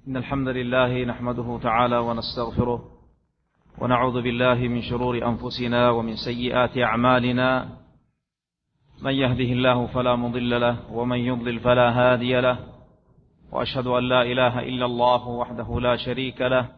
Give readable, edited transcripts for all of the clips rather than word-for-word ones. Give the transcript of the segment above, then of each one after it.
إن الحمد لله نحمده تعالى ونستغفره ونعوذ بالله من شرور أنفسنا ومن سيئات أعمالنا، من يهده الله فلا مضل له ومن يضلل فلا هادي له، وأشهد أن لا إله إلا الله وحده لا شريك له،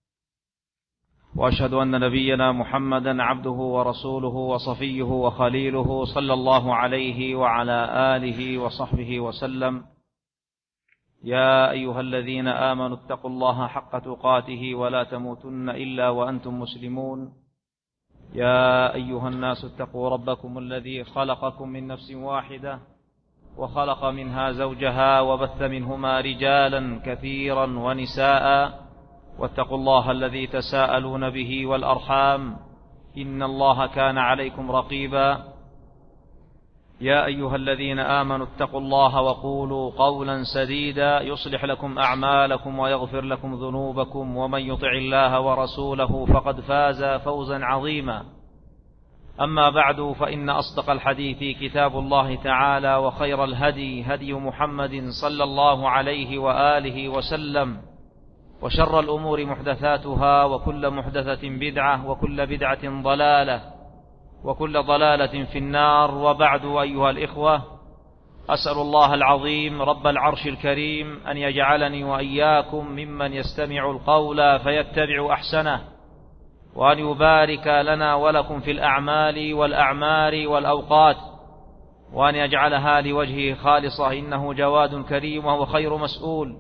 وأشهد أن نبينا محمدا عبده ورسوله وصفيه وخليله صلى الله عليه وعلى آله وصحبه وسلم. يا أيها الذين آمنوا اتقوا الله حق تقاته ولا تموتن إلا وأنتم مسلمون. يا أيها الناس اتقوا ربكم الذي خلقكم من نفس واحدة وخلق منها زوجها وبث منهما رجالا كثيرا ونساء، واتقوا الله الذي تساءلون به والأرحام إن الله كان عليكم رقيبا. يا أيها الذين آمنوا اتقوا الله وقولوا قولا سديدا يصلح لكم أعمالكم ويغفر لكم ذنوبكم، ومن يطع الله ورسوله فقد فاز فوزا عظيما. أما بعد، فإن أصدق الحديث كتاب الله تعالى، وخير الهدي هدي محمد صلى الله عليه وآله وسلم، وشر الأمور محدثاتها، وكل محدثة بدعة، وكل بدعة ضلالة، وكل ضلالة في النار. وبعد، أيها الإخوة، أسأل الله العظيم رب العرش الكريم أن يجعلني وإياكم ممن يستمع القول فيتبع أحسنه، وأن يبارك لنا ولكم في الأعمال والأعمار والأوقات، وأن يجعلها لوجهه خالصة، إنه جواد كريم وهو خير مسؤول.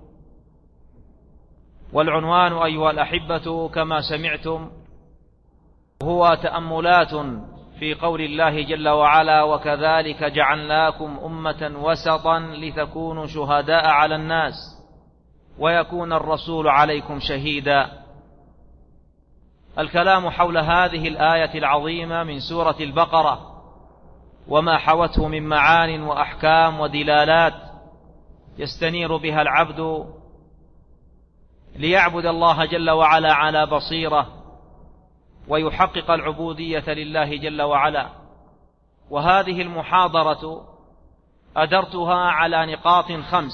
والعنوان أيها الأحبة كما سمعتم هو تأملات في قول الله جل وعلا: وكذلك جعلناكم أمة وسطا لتكونوا شهداء على الناس ويكون الرسول عليكم شهيدا. الكلام حول هذه الآية العظيمة من سورة البقرة وما حوته من معان وأحكام ودلالات يستنير بها العبد ليعبد الله جل وعلا على بصيرة ويحقق العبودية لله جل وعلا. وهذه المحاضرة أدرتها على نقاط 5.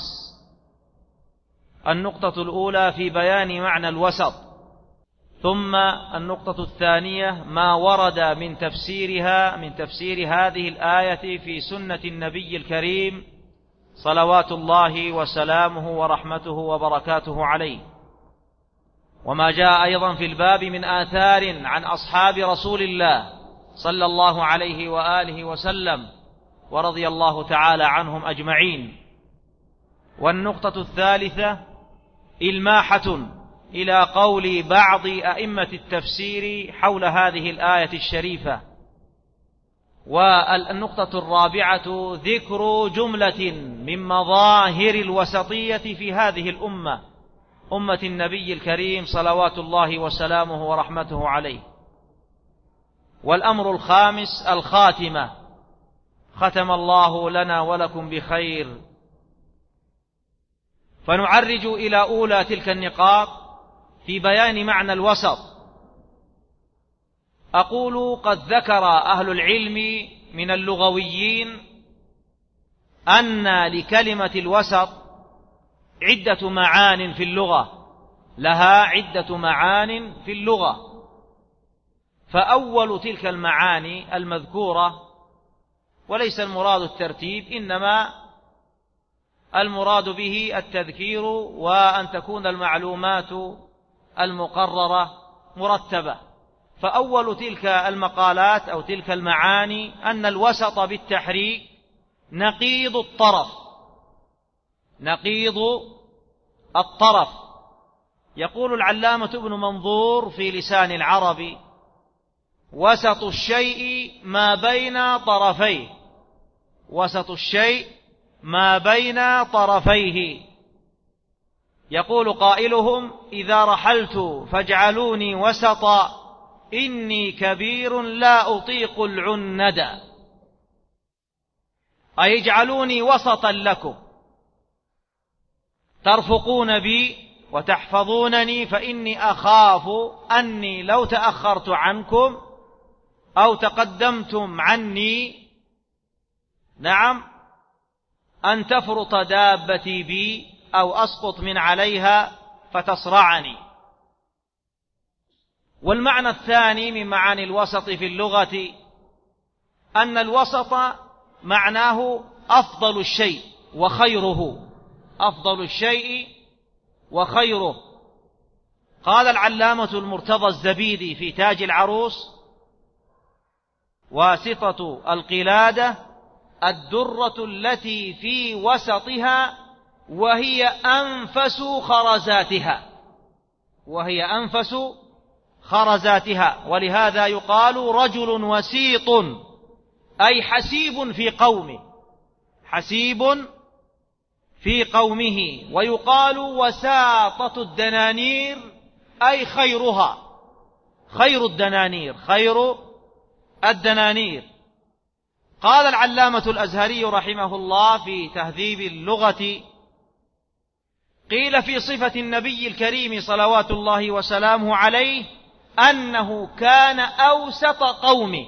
النقطة الأولى في بيان معنى الوسط، ثم النقطة الثانية ما ورد من تفسير هذه الآية في سنة النبي الكريم صلوات الله وسلامه ورحمته وبركاته عليه، وما جاء أيضا في الباب من آثار عن أصحاب رسول الله صلى الله عليه وآله وسلم، ورضي الله تعالى عنهم أجمعين. والنقطة الثالثة إلماحة إلى قول بعض أئمة التفسير حول هذه الآية الشريفة. والنقطة الرابعة ذكر جملة من مظاهر الوسطية في هذه الأمة، أمة النبي الكريم صلوات الله وسلامه ورحمته عليه. والأمر الخامس الخاتمة، ختم الله لنا ولكم بخير. فنعرج إلى أولى تلك النقاط في بيان معنى الوسط. أقول قد ذكر أهل العلم من اللغويين أن لكلمة الوسط عدة معان في اللغة، لها عدة معان في اللغة. فأول تلك المعاني المذكورة، وليس المراد الترتيب، إنما المراد به التذكير، وأن تكون المعلومات المقررة مرتبة. فأول تلك المقالات أو تلك المعاني أن الوسط بالتحريك نقيض الطرف، نقيض الطرف. يقول العلامة ابن منظور في لسان العرب: وسط الشيء ما بين طرفيه، وسط الشيء ما بين طرفيه. يقول قائلهم: إذا رحلت فاجعلوني وسطا، إني كبير لا أطيق العندا. أي اجعلوني وسطا لكم، ترفقون بي وتحفظونني، فإني أخاف أني لو تأخرت عنكم أو تقدمتم عني، نعم، أن تفرط دابتي بي أو أسقط من عليها فتصرعني. والمعنى الثاني من معاني الوسط في اللغة أن الوسط معناه أفضل الشيء وخيره، أفضل الشيء وخيره. قال العلامة المرتضى الزبيدي في تاج العروس: واسطة القلادة الدرة التي في وسطها وهي أنفس خرزاتها، وهي أنفس خرزاتها. ولهذا يقال رجل وسيط، أي حسيب في قومه، حسيب في قومه. ويقال وساطة الدنانير، أي خيرها، خير الدنانير، خير الدنانير. قال العلامة الأزهري رحمه الله في تهذيب اللغة: قيل في صفة النبي الكريم صلوات الله وسلامه عليه أنه كان أوسط قومه،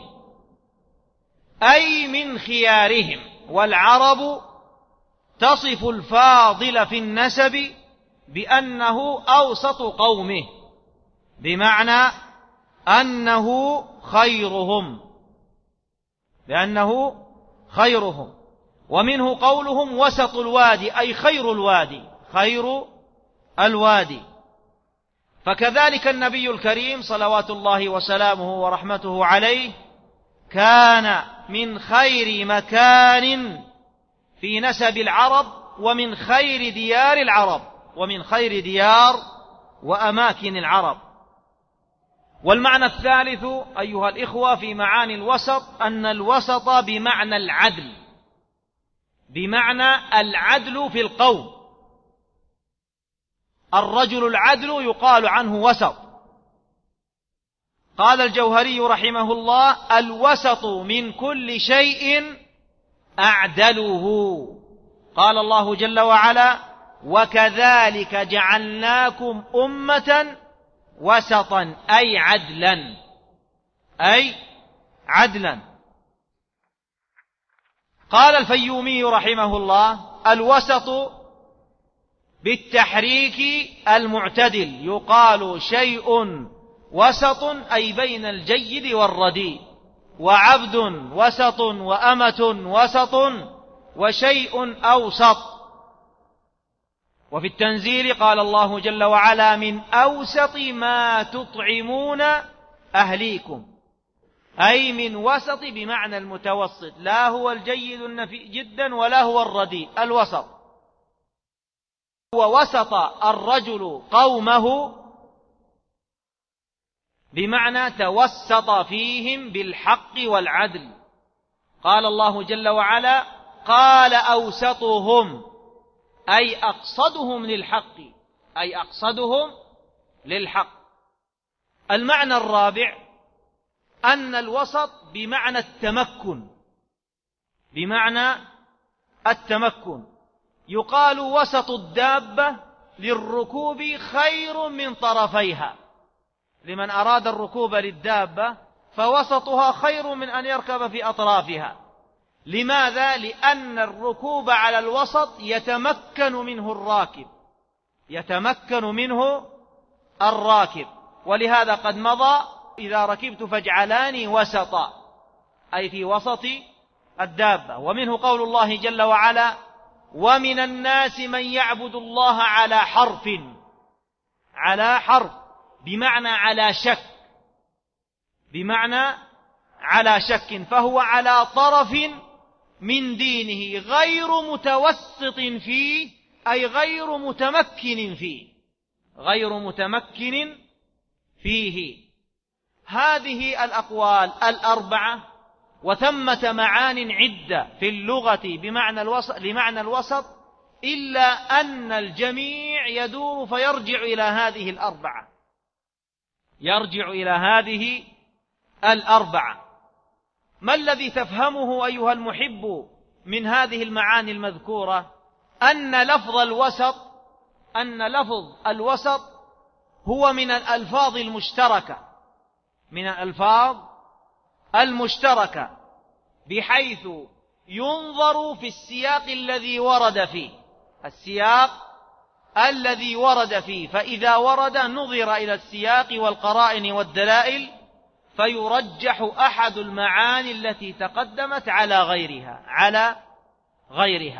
أي من خيارهم. والعرب تصف الفاضل في النسب بأنه أوسط قومه، بمعنى أنه خيرهم، بأنه خيرهم. ومنه قولهم وسط الوادي، أي خير الوادي، خير الوادي. فكذلك النبي الكريم صلوات الله وسلامه ورحمته عليه كان من خير مكان في نسب العرب، ومن خير ديار العرب، ومن خير ديار وأماكن العرب. والمعنى الثالث أيها الإخوة في معاني الوسط أن الوسط بمعنى العدل، بمعنى العدل في القوم. الرجل العدل يقال عنه وسط. قال الجوهري رحمه الله: الوسط من كل شيء أعدله. قال الله جل وعلا: وكذلك جعلناكم أمة وسطا، أي عدلا، أي عدلا. قال الفيومي رحمه الله: الوسط بالتحريك المعتدل، يقال شيء وسط، أي بين الجيد والرديء، وعبد وسط، وأمة وسط، وشيء أوسط. وفي التنزيل قال الله جل وعلا: من أوسط ما تطعمون أهليكم، أي من وسط بمعنى المتوسط، لا هو الجيد النفي جدا ولا هو الرديء، الوسط. ووسط الرجل قومه بمعنى توسط فيهم بالحق والعدل. قال الله جل وعلا: قال أوسطهم، أي أقصدهم للحق، أي أقصدهم للحق. المعنى الرابع أن الوسط بمعنى التمكن، بمعنى التمكن. يقال وسط الدابة للركوب خير من طرفيها، لمن أراد الركوب للدابة فوسطها خير من أن يركب في أطرافها. لماذا؟ لأن الركوب على الوسط يتمكن منه الراكب، يتمكن منه الراكب. ولهذا قد مضى: إذا ركبت فاجعلاني وسطا، أي في وسط الدابة. ومنه قول الله جل وعلا: ومن الناس من يعبد الله على حرف، على حرف بمعنى على شك، بمعنى على شك، فهو على طرف من دينه غير متوسط فيه، أي غير متمكن فيه، غير متمكن فيه. هذه الأقوال الأربعة وثمة معان عدة في اللغة لمعنى الوسط، إلا أن الجميع يدور فيرجع إلى هذه الأربعة، يرجع إلى هذه الأربعة. ما الذي تفهمه أيها المحب من هذه المعاني المذكورة؟ أن لفظ الوسط هو من الألفاظ المشتركة، من الألفاظ المشتركة، بحيث ينظر في السياق الذي ورد فيه، السياق الذي ورد فيه، فإذا ورد نظر إلى السياق والقرائن والدلائل فيرجح أحد المعاني التي تقدمت على غيرها.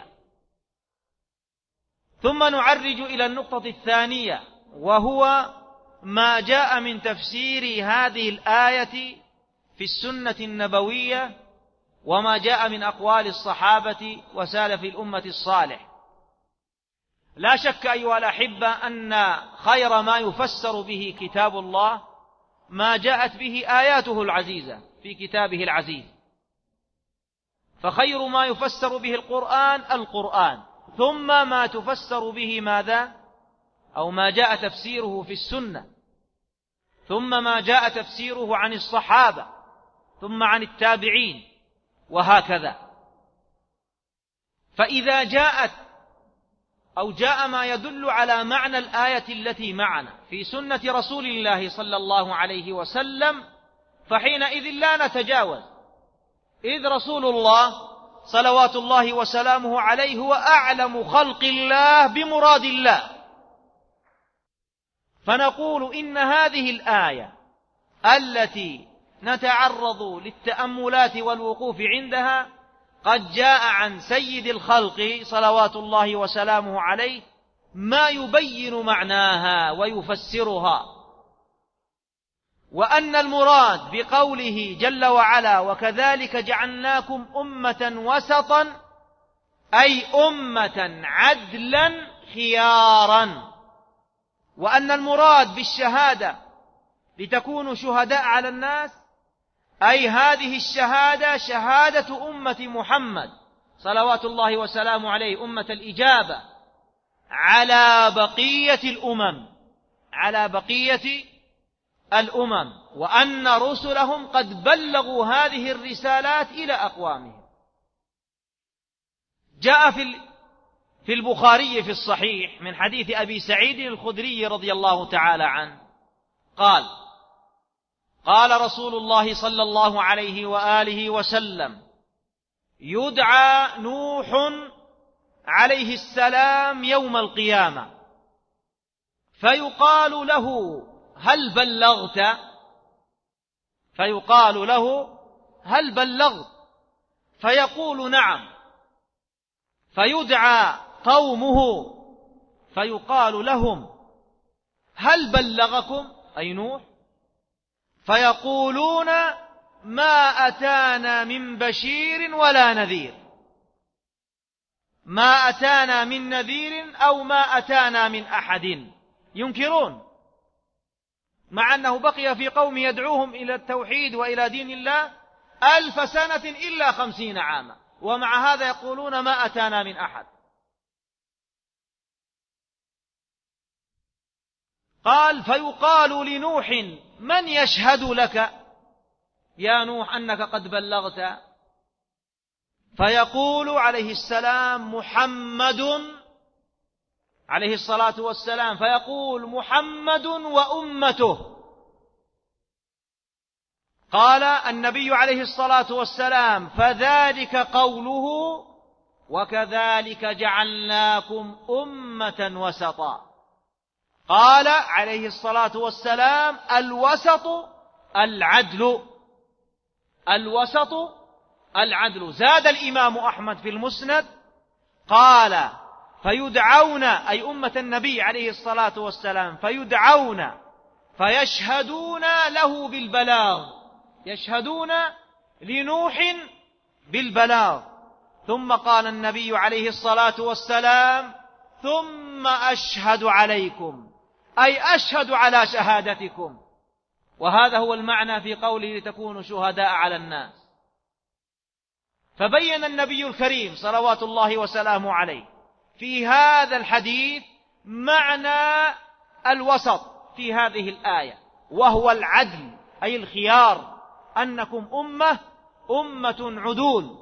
ثم نعرج إلى النقطة الثانية، وهو ما جاء من تفسير هذه الآية في السنة النبوية، وما جاء من أقوال الصحابة وسالف الأمة الصالح. لا شك أيها الأحبة أن خير ما يفسر به كتاب الله ما جاءت به آياته العزيزة في كتابه العزيز، فخير ما يفسر به القرآن، ثم ما تفسر به ماذا؟ أو ما جاء تفسيره في السنة، ثم ما جاء تفسيره عن الصحابة، ثم عن التابعين، وهكذا. فإذا جاء ما يدل على معنى الآية التي معنا في سنة رسول الله صلى الله عليه وسلم، فحينئذ لا نتجاوز، إذ رسول الله صلوات الله وسلامه عليه هو أعلم خلق الله بمراد الله. فنقول إن هذه الآية التي نتعرض للتأملات والوقوف عندها قد جاء عن سيد الخلق صلوات الله وسلامه عليه ما يبين معناها ويفسرها، وأن المراد بقوله جل وعلا وكذلك جعلناكم أمة وسطا أي أمة عدلا خيارا، وأن المراد بالشهادة لتكونوا شهداء على الناس أي هذه الشهادة شهادة أمة محمد صلوات الله وسلامه عليه، أمة الإجابة على بقية الأمم، وأن رسلهم قد بلغوا هذه الرسالات إلى أقوامهم. جاء في البخاري في الصحيح من حديث أبي سعيد الخدري رضي الله تعالى عنه قال رسول الله صلى الله عليه وآله وسلم: يدعى نوح عليه السلام يوم القيامة فيقال له: هل بلغت؟ فيقول: نعم. فيدعى قومه فيقال لهم: هل بلغكم؟ أي نوح. فيقولون: ما أتانا من بشير ولا نذير، ما أتانا من نذير أو ما أتانا من أحد. ينكرون، مع أنه بقي في قوم يدعوهم إلى التوحيد وإلى دين الله 1000 سنة إلا 50 عاما، ومع هذا يقولون ما أتانا من أحد. قال: فيقال لنوح: من يشهد لك يا نوح أنك قد بلغت؟ فيقول عليه السلام: محمد عليه الصلاة والسلام، فيقول: محمد وأمته. قال النبي عليه الصلاة والسلام: فذلك قوله وكذلك جعلناكم أمة وسطا. قال عليه الصلاة والسلام: الوسط العدل. زاد الإمام أحمد في المسند قال: فيدعون أي أمة النبي عليه الصلاة والسلام فيدعون فيشهدون له بالبلاغ، يشهدون لنوح بالبلاغ. ثم قال النبي عليه الصلاة والسلام: ثم أشهد عليكم، أي أشهد على شهادتكم. وهذا هو المعنى في قوله لتكونوا شهداء على الناس. فبين النبي الكريم صلوات الله وسلامه عليه في هذا الحديث معنى الوسط في هذه الآية، وهو العدل أي الخيار، أنكم أمة عدول.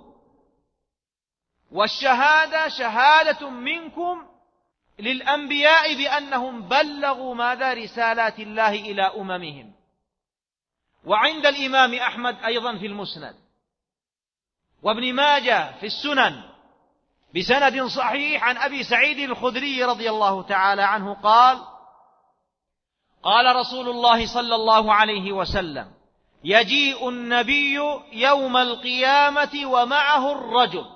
والشهادة شهادة منكم للأنبياء بأنهم بلغوا ماذا؟ رسالات الله إلى أممهم. وعند الإمام أحمد أيضا في المسند، وابن ماجه في السنن، بسند صحيح عن أبي سعيد الخدري رضي الله تعالى عنه قال: قال رسول الله صلى الله عليه وسلم: يجيء النبي يوم القيامة ومعه الرجل،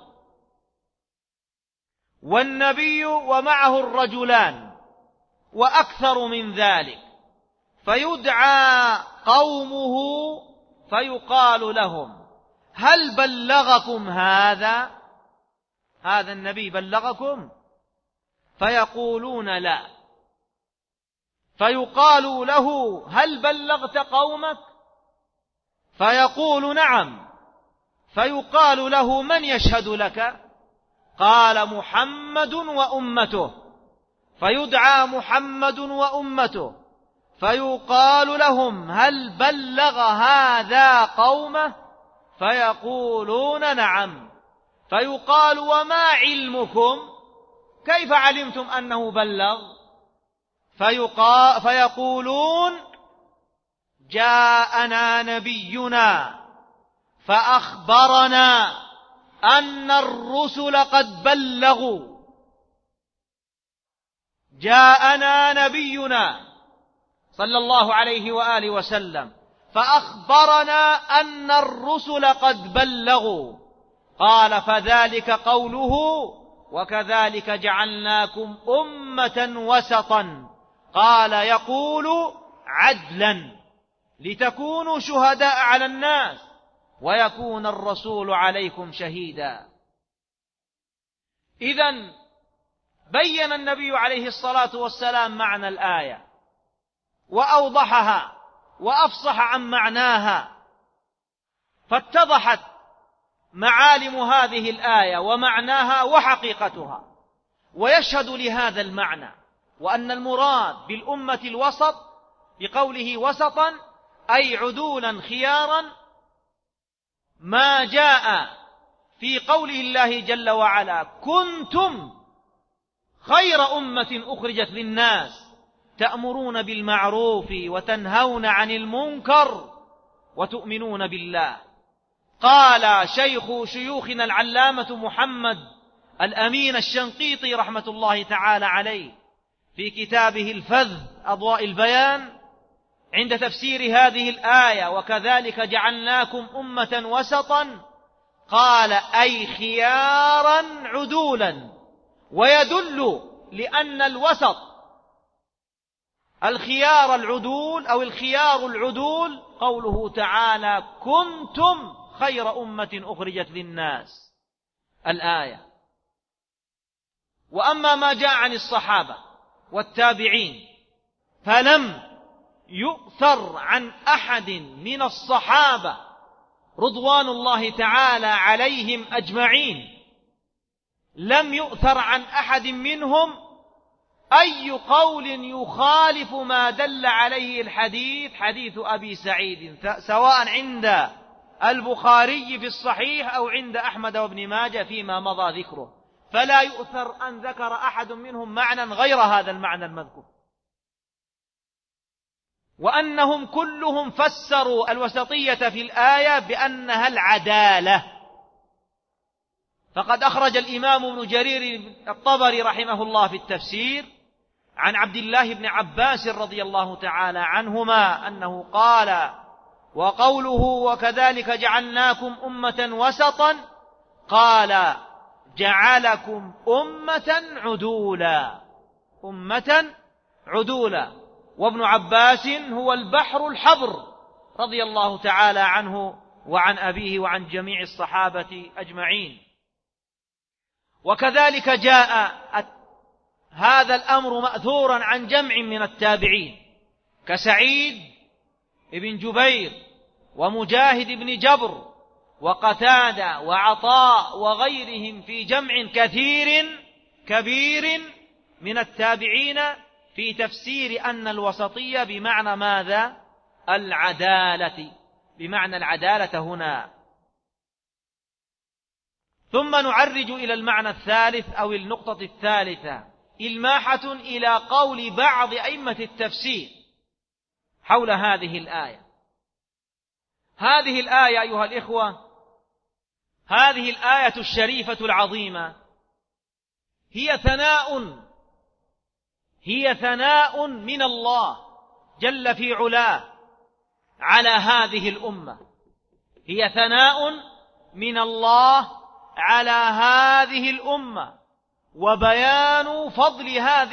والنبي ومعه الرجلان وأكثر من ذلك، فيدعى قومه فيقال لهم: هل بلغكم هذا النبي بلغكم؟ فيقولون لا. فيقال له: هل بلغت قومك؟ فيقول: نعم. فيقال له: من يشهد لك؟ قال: محمد وأمته. فيدعى محمد وأمته فيقال لهم: هل بلغ هذا قومه؟ فيقولون: نعم. فيقال: وما علمكم؟ كيف علمتم أنه بلغ؟ فيقولون: جاءنا نبينا فأخبرنا أن الرسل قد بلغوا. جاءنا نبينا صلى الله عليه وآله وسلم فأخبرنا أن الرسل قد بلغوا. قال: فذلك قوله: وكذلك جعلناكم أمة وسطا. قال: يقول: عدلا لتكونوا شهداء على الناس ويكون الرسول عليكم شهيدا. إذن بين النبي عليه الصلاة والسلام معنى الآية وأوضحها وأفصح عن معناها، فاتضحت معالم هذه الآية ومعناها وحقيقتها. ويشهد لهذا المعنى وأن المراد بالأمة الوسط بقوله وسطا أي عدولا خيارا، ما جاء في قوله الله جل وعلا: كنتم خير أمة أخرجت للناس تأمرون بالمعروف وتنهون عن المنكر وتؤمنون بالله. قال شيخ شيوخنا العلامة محمد الأمين الشنقيطي رحمة الله تعالى عليه في كتابه الفذ أضواء البيان عند تفسير هذه الآية: وكذلك جعلناكم أمة وسطا، قال: أي خيارا عدولا. ويدل لأن الوسط الخيار العدول أو الخيار العدول قوله تعالى: كنتم خير أمة أخرجت للناس، الآية. وأما ما جاء عن الصحابة والتابعين فلم يؤثر عن أحد من الصحابة رضوان الله تعالى عليهم أجمعين، لم يؤثر عن أحد منهم أي قول يخالف ما دل عليه الحديث، حديث أبي سعيد، سواء عند البخاري في الصحيح أو عند أحمد وابن ماجه فيما مضى ذكره، فلا يؤثر أن ذكر أحد منهم معنى غير هذا المعنى المذكور. وأنهم كلهم فسروا الوسطية في الآية بأنها العدالة. فقد أخرج الإمام ابن جرير الطبري رحمه الله في التفسير عن عبد الله بن عباس رضي الله تعالى عنهما أنه قال: وقوله: وكذلك جعلناكم أمة وسطا، قال: جعلكم أمة عدولا، أمة عدولا. وابن عباس هو البحر الحبر رضي الله تعالى عنه وعن أبيه وعن جميع الصحابة أجمعين. وكذلك جاء هذا الأمر مأثورا عن جمع من التابعين كسعيد بن جبير ومجاهد بن جبر وقتادة وعطاء وغيرهم في جمع كثير كبير من التابعين في تفسير أن الوسطية بمعنى ماذا؟ العدالة، بمعنى العدالة هنا. ثم نعرج إلى المعنى الثالث أو النقطة الثالثة، إلماحة إلى قول بعض أئمة التفسير حول هذه الآية. هذه الآية أيها الإخوة، هذه الآية الشريفة العظيمة هي ثناء من الله جل في علاه على هذه الأمة، هي ثناء من الله على هذه الأمة، وبيان فضل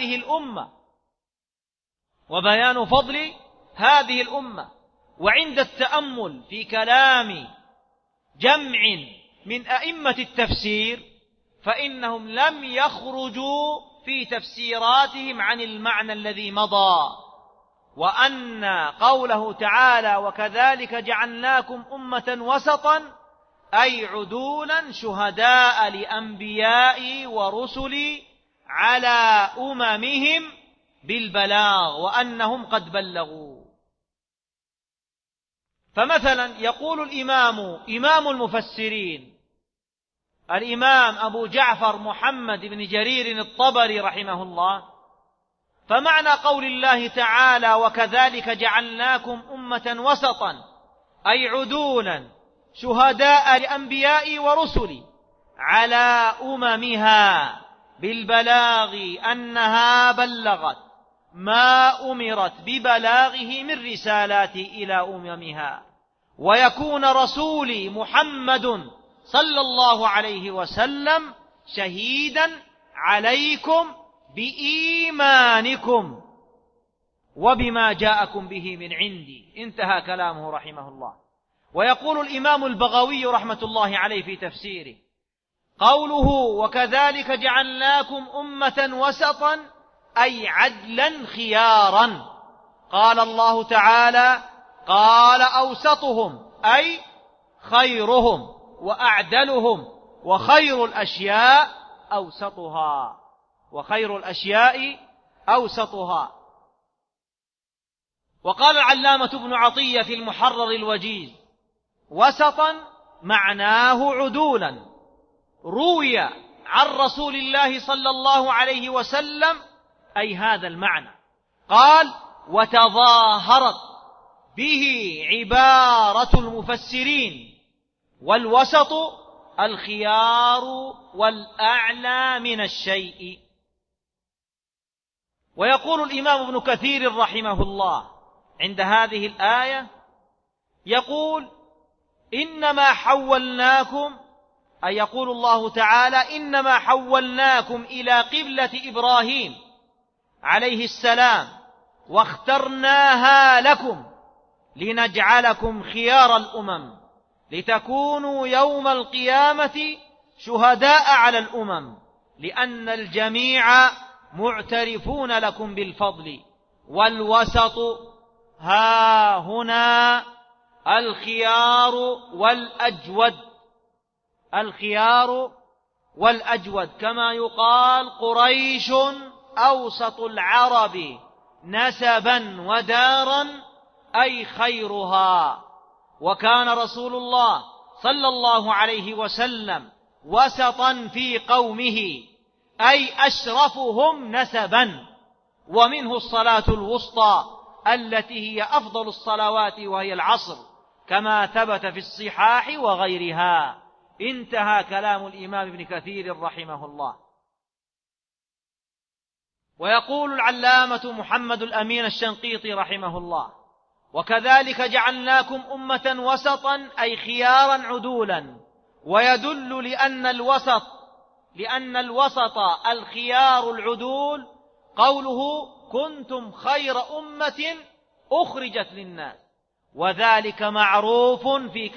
هذه الأمة. وعند التأمل في كلام جمع من أئمة التفسير فإنهم لم يخرجوا في تفسيراتهم عن المعنى الذي مضى، وأن قوله تعالى وكذلك جعلناكم أمة وسطا أي عدولا شهداء لأنبياء ورسل على أممهم بالبلاغ وأنهم قد بلغوا. فمثلا يقول إمام المفسرين الإمام أبو جعفر محمد بن جرير الطبري رحمه الله: فمعنى قول الله تعالى وكذلك جعلناكم أمة وسطا أي عدولا شهداء لأنبياء ورسل على أممها بالبلاغ أنها بلغت ما أمرت ببلاغه من رسالات إلى أممها، ويكون رسولي محمد صلى الله عليه وسلم شهيدا عليكم بإيمانكم وبما جاءكم به من عندي. انتهى كلامه رحمه الله. ويقول الإمام البغوي رحمة الله عليه في تفسيره: قوله وكذلك جعلناكم أمة وسطا أي عدلا خيارا. قال الله تعالى: قال أوسطهم أي خيرهم وأعدلهم، وخير الأشياء أوسطها. وقال العلامة ابن عطية في المحرر الوجيز: وسطا معناه عدولا. روي عن رسول الله صلى الله عليه وسلم أي هذا المعنى. قال: وتظاهرت به عبارة المفسرين، والوسط الخيار والأعلى من الشيء. ويقول الإمام ابن كثير رحمه الله عند هذه الآية، يقول: إنما حولناكم، أي يقول الله تعالى: إنما حولناكم إلى قبلة إبراهيم عليه السلام واخترناها لكم لنجعلكم خيار الأمم لتكونوا يوم القيامة شهداء على الأمم، لأن الجميع معترفون لكم بالفضل. والوسط ها هنا الخيار والأجود، كما يقال قريش أوسط العرب نسبا ودارا أي خيرها. وكان رسول الله صلى الله عليه وسلم وسطا في قومه أي أشرفهم نسبا، ومنه الصلاة الوسطى التي هي أفضل الصلوات وهي العصر، كما ثبت في الصحاح وغيرها. انتهى كلام الإمام ابن كثير رحمه الله. ويقول العلامة محمد الأمين الشنقيطي رحمه الله: وكذلك جعلناكم أمة وسطا أي خيارا عدولا. ويدل لأن الوسط الخيار العدول قوله: كنتم خير أمة أخرجت للناس، وذلك معروف في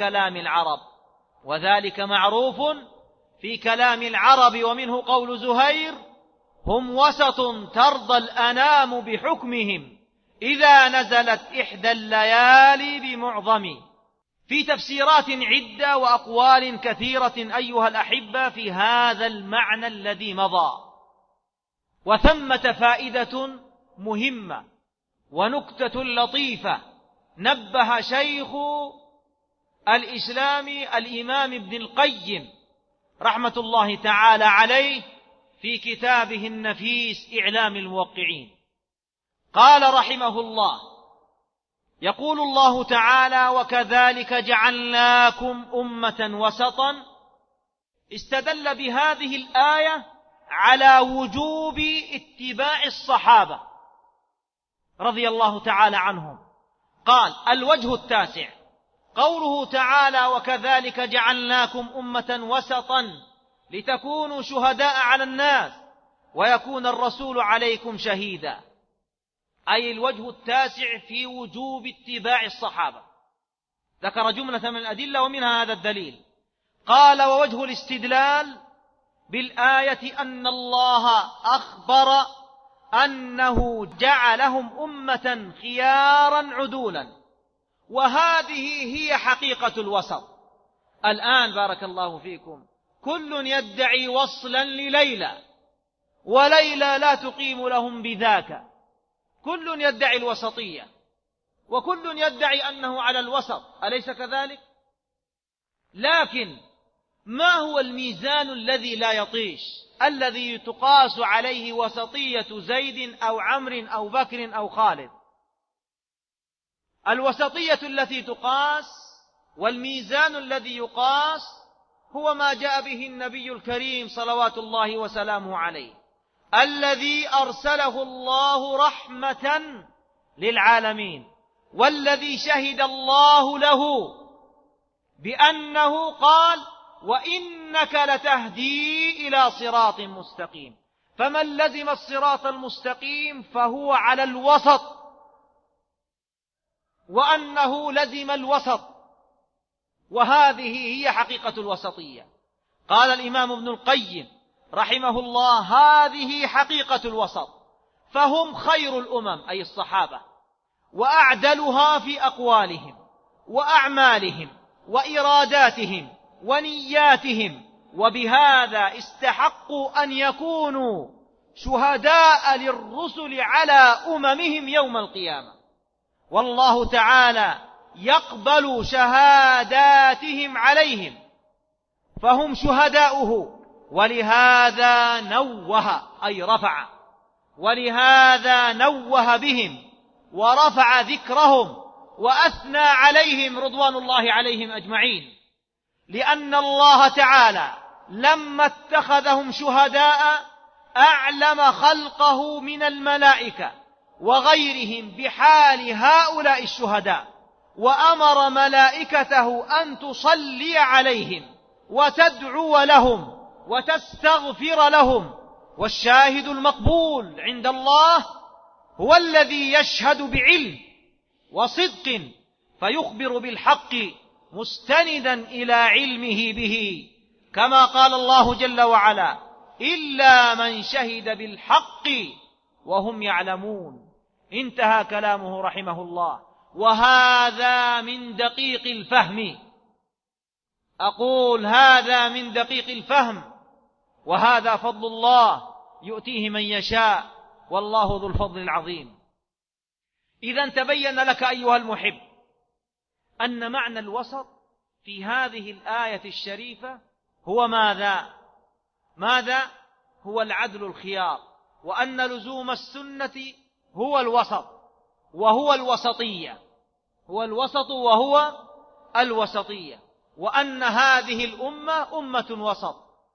كلام العرب. ومنه قول زهير: هم وسط ترضى الأنام بحكمهم إذا نزلت إحدى الليالي بمعظم. في تفسيرات عدة وأقوال كثيرة أيها الأحبة في هذا المعنى الذي مضى. وثمة فائدة مهمة ونكتة لطيفة نبه شيخ الإسلام الإمام ابن القيم رحمة الله تعالى عليه في كتابه النفيس إعلام الموقعين. قال رحمه الله: يقول الله تعالى: وكذلك جعلناكم أمة وسطا. استدل بهذه الآية على وجوب اتباع الصحابة رضي الله تعالى عنهم. قال: الوجه التاسع قوله تعالى: وكذلك جعلناكم أمة وسطا لتكونوا شهداء على الناس ويكون الرسول عليكم شهيدا. أي الوجه التاسع في وجوب اتباع الصحابة. ذكر جملة من الأدلة ومنها هذا الدليل. قال: ووجه الاستدلال بالآية أن الله أخبر أنه جعلهم أمة خيارا عدولا، وهذه هي حقيقة الوسط. الآن بارك الله فيكم كل يدعي وصلا لليلى، وليلى لا تقيم لهم بذاك. كل يدعي الوسطية، وكل يدعي أنه على الوسط، أليس كذلك؟ لكن ما هو الميزان الذي لا يطيش، الذي تقاس عليه وسطية زيد أو عمرو أو بكر أو خالد؟ الوسطية التي تقاس والميزان الذي يقاس هو ما جاء به النبي الكريم صلوات الله وسلامه عليه، الذي أرسله الله رحمة للعالمين، والذي شهد الله له بأنه قال: وإنك لتهدي إلى صراط مستقيم. فمن لزم الصراط المستقيم فهو على الوسط، وأنه لزم الوسط، وهذه هي حقيقة الوسطية. قال الإمام ابن القيم رحمه الله: هذه حقيقة الوسط، فهم خير الأمم أي الصحابة، وأعدلها في أقوالهم وأعمالهم وإراداتهم ونياتهم، وبهذا استحقوا أن يكونوا شهداء للرسل على أممهم يوم القيامة، والله تعالى يقبل شهاداتهم عليهم، فهم شهداؤه. ولهذا نوه أي رفع، ولهذا نوه بهم ورفع ذكرهم وأثنى عليهم رضوان الله عليهم أجمعين، لأن الله تعالى لما اتخذهم شهداء أعلم خلقه من الملائكة وغيرهم بحال هؤلاء الشهداء، وأمر ملائكته أن تصلي عليهم وتدعو لهم وتستغفر لهم. والشاهد المقبول عند الله هو الذي يشهد بعلم وصدق فيخبر بالحق مستندا إلى علمه به، كما قال الله جل وعلا: إلا من شهد بالحق وهم يعلمون. انتهى كلامه رحمه الله. وهذا من دقيق الفهم، أقول هذا من دقيق الفهم، وهذا فضل الله يؤتيه من يشاء، والله ذو الفضل العظيم. إذا تبين لك أيها المحب أن معنى الوسط في هذه الآية الشريفة هو ماذا؟ هو العدل الخيار، وأن لزوم السنة هو الوسط، وهو الوسطية، هو الوسط وهو الوسطية، وأن هذه الأمة أمة وسط.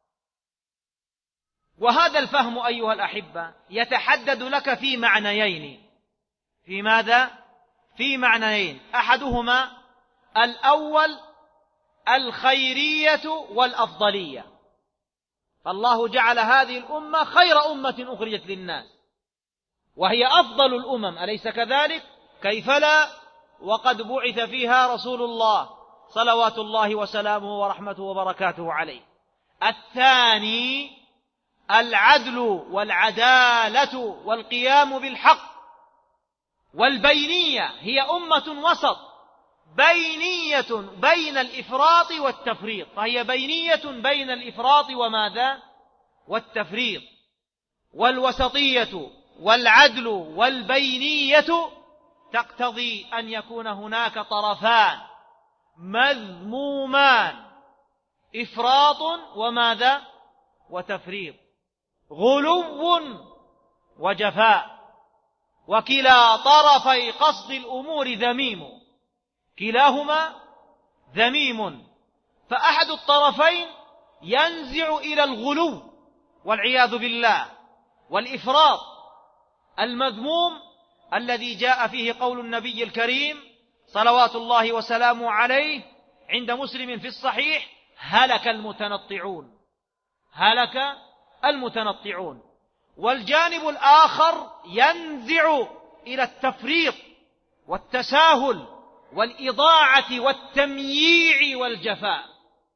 وهذا الفهم أيها الأحبة يتحدد لك في معنيين. في ماذا؟ في معنيين: أحدهما الأول الخيرية والأفضلية، فالله جعل هذه الأمة خير أمة أخرجت للناس، وهي أفضل الأمم، أليس كذلك؟ كيف لا، وقد بعث فيها رسول الله صلوات الله وسلامه ورحمته وبركاته عليه. الثاني العدل والعدالة والقيام بالحق والبينية، هي أمة وسط بينية بين الإفراط والتفريط، فهي بينية بين الإفراط وماذا؟ والتفريط. والوسطية والعدل والبينية تقتضي أن يكون هناك طرفان مذمومان: إفراط وماذا؟ وتفريط، غلو وجفاء، وكلا طرفي قصد الأمور ذميم، كلاهما ذميم، فأحد الطرفين ينزع إلى الغلو والعياذ بالله، والإفراط المذموم الذي جاء فيه قول النبي الكريم صلوات الله وسلامه عليه عند مسلم في الصحيح: هلك المتنطعون، هلك المتنطعون. والجانب الآخر ينزع إلى التفريط والتساهل والإضاعة والتمييع والجفاء،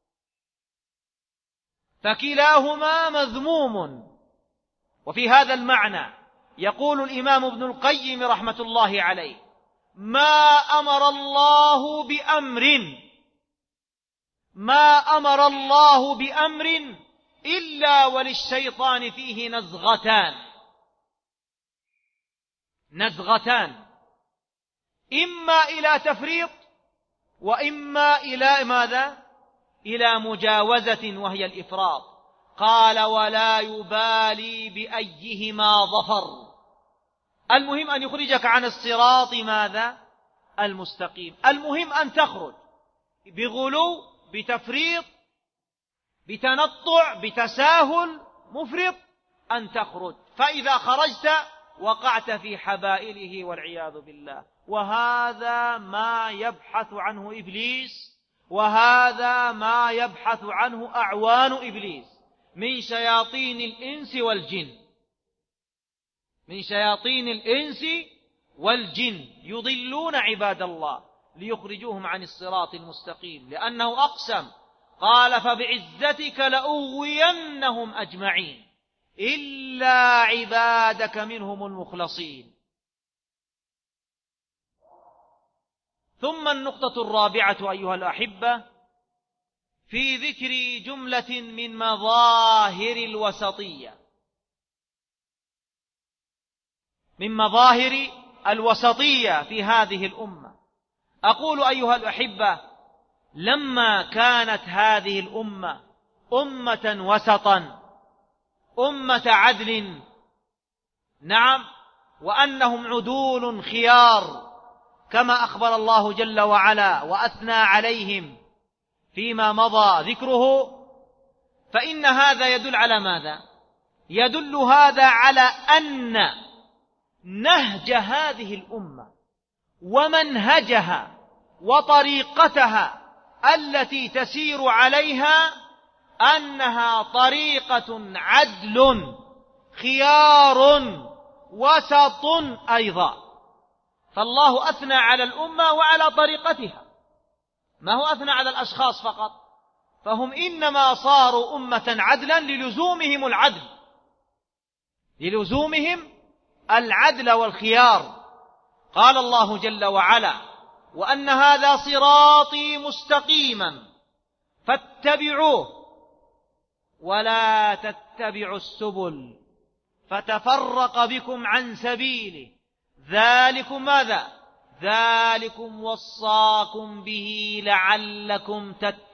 فكلاهما مذموم. وفي هذا المعنى يقول الإمام ابن القيم رحمة الله عليه: ما أمر الله بأمر إلا وللشيطان فيه نزغتان، إما إلى تفريط وإما إلى ماذا؟ إلى مجاوزة وهي الإفراط. قال: ولا يبالي بأيهما ظفر. المهم أن يخرجك عن الصراط ماذا؟ المستقيم. المهم أن تخرج بغلو، بتفريط، بتنطع، بتساهل، مفرط، أن تخرج. فإذا خرجت وقعت في حبائله والعياذ بالله. وهذا ما يبحث عنه إبليس، وهذا ما يبحث عنه أعوان إبليس من شياطين الإنس والجن، من شياطين الإنس والجن، يضلون عباد الله ليخرجوهم عن الصراط المستقيم، لأنه أقسم قال: فبعزتك لأغوينهم أجمعين إلا عبادك منهم المخلصين. ثم النقطة الرابعة أيها الأحبة في ذكر جملة من مظاهر الوسطية، من مظاهر الوسطية في هذه الأمة. أقول أيها الأحبة: لما كانت هذه الأمة أمة وسطا، أمة عدل، نعم، وأنهم عدول خيار كما أخبر الله جل وعلا وأثنى عليهم فيما مضى ذكره، فإن هذا يدل على ماذا؟ يدل هذا على أن نهج هذه الأمة ومنهجها وطريقتها التي تسير عليها أنها طريقة عدل خيار وسط أيضا. فالله أثنى على الأمة وعلى طريقتها، ما هو أثنى على الأشخاص فقط، فهم إنما صاروا أمة عدلا للزومهم العدل، للزومهم العدل والخيار. قال الله جل وعلا: وأن هذا صراطي مستقيما فاتبعوه ولا تتبعوا السبل فتفرق بكم عن سبيله ذلكم ماذا؟ ذلكم وصاكم به لعلكم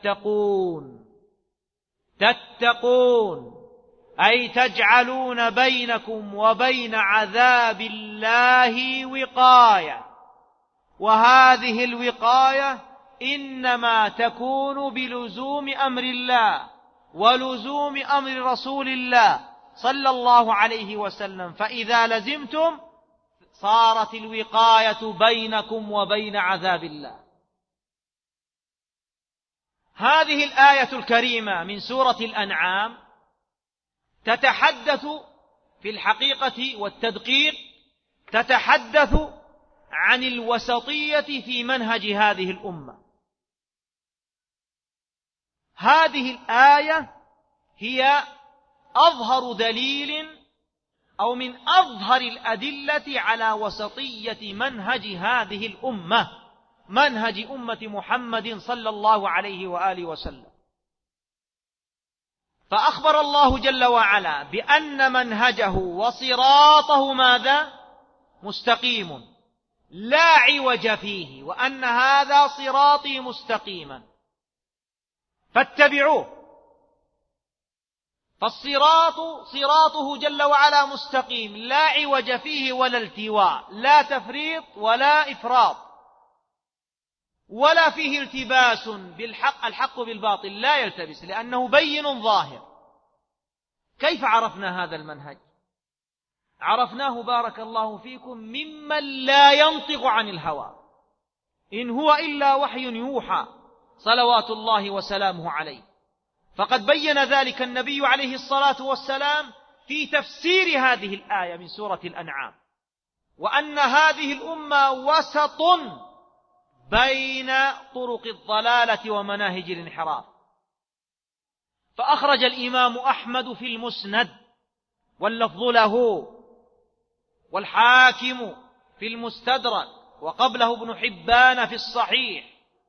تتقون، أي تجعلون بينكم وبين عذاب الله وقاية. وهذه الوقاية إنما تكون بلزوم أمر الله ولزوم أمر رسول الله صلى الله عليه وسلم، فإذا لزمتم صارت الوقاية بينكم وبين عذاب الله. هذه الآية الكريمة من سورة الأنعام تتحدث في الحقيقة والتدقيق، تتحدث عن الوسطية في منهج هذه الأمة. هذه الآية هي أظهر دليل أو من أظهر الأدلة على وسطية منهج هذه الأمة، منهج أمة محمد صلى الله عليه وآله وسلم. فأخبر الله جل وعلا بأن منهجه وصراطه ماذا؟ مستقيم لا عوج فيه، وأن هذا صراطي مستقيما فاتبعوه. فالصراط صراطه جل وعلا مستقيم لا عوج فيه ولا التواء، لا تفريط ولا إفراط، ولا فيه التباس بالحق، الحق بالباطل لا يلتبس لأنه بين ظاهر. كيف عرفنا هذا المنهج؟ عرفناه بارك الله فيكم ممن لا ينطق عن الهوى، إن هو إلا وحي يوحى صلوات الله وسلامه عليه. فقد بين ذلك النبي عليه الصلاة والسلام في تفسير هذه الآية من سورة الأنعام، وأن هذه الأمة وسط بين طرق الضلالة ومناهج الانحراف. فأخرج الإمام أحمد في المسند واللفظ له، والحاكم في المستدرك، وقبله ابن حبان في الصحيح،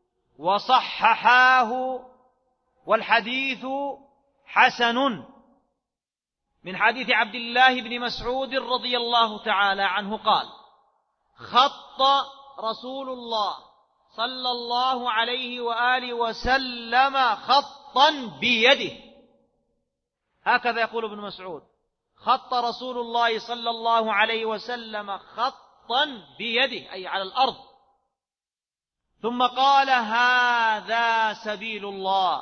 وصححاه، والحديث حسن، من حديث عبد الله بن مسعود رضي الله تعالى عنه قال: خط رسول الله صلى الله عليه وآله وسلم خطا بيده. هكذا يقول ابن مسعود: خط رسول الله صلى الله عليه وسلم خطا بيده، أي على الأرض، ثم قال: هذا سبيل الله،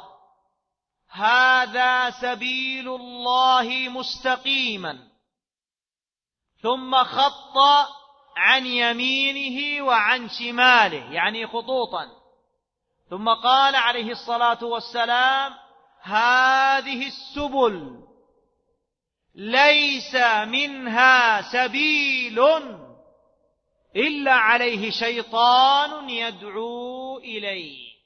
هذا سبيل الله مستقيما، ثم خط عن يمينه وعن شماله، يعني خطوطا، ثم قال عليه الصلاة والسلام: هذه السبل ليس منها سبيل إلا عليه شيطان يدعو إليه،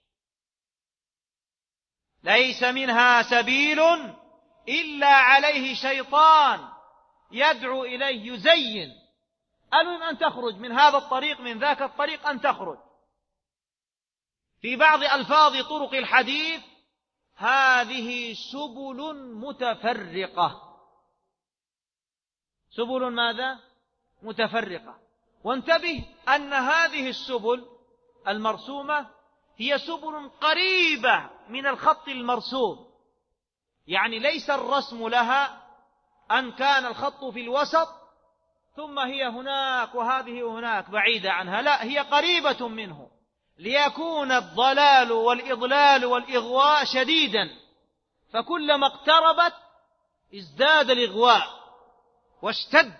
ليس منها سبيل إلا عليه شيطان يدعو إليه، يزين. المهم أن تخرج من هذا الطريق من ذاك الطريق، أن تخرج. في بعض ألفاظ طرق الحديث: هذه سبل متفرقة. سبل ماذا؟ متفرقة. وانتبه أن هذه السبل المرسومة هي سبل قريبة من الخط المرسوم، يعني ليس الرسم لها أن كان الخط في الوسط ثم هي هناك وهذه هناك بعيدة عنها، لا، هي قريبة منه، ليكون الضلال والإضلال والإغواء شديدا، فكلما اقتربت ازداد الإغواء واشتد،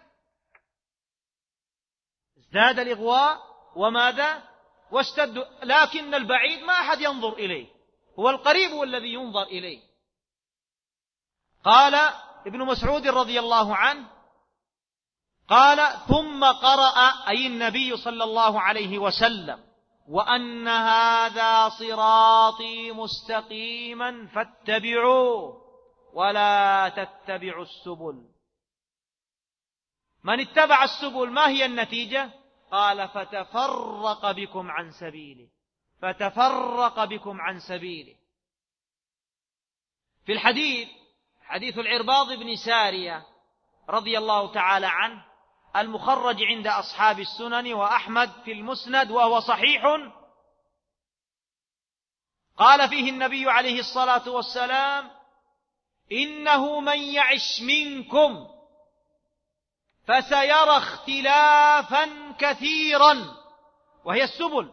ازداد الإغواء وماذا؟ واشتد. لكن البعيد ما أحد ينظر إليه، هو القريب هو الذي ينظر إليه. قال ابن مسعود رضي الله عنه، قال: ثم قرأ، أي النبي صلى الله عليه وسلم: وأن هذا صراطي مستقيما فاتبعوه ولا تتبعوا السبل. من اتبع السبل ما هي النتيجة؟ قال: فتفرق بكم عن سبيله، فتفرق بكم عن سبيله. في الحديث، حديث العرباض بن سارية رضي الله تعالى عنه، المخرج عند أصحاب السنن وأحمد في المسند وهو صحيح، قال فيه النبي عليه الصلاة والسلام: إنه من يعش منكم فسيرى اختلافا كثيرا، وهي السبل،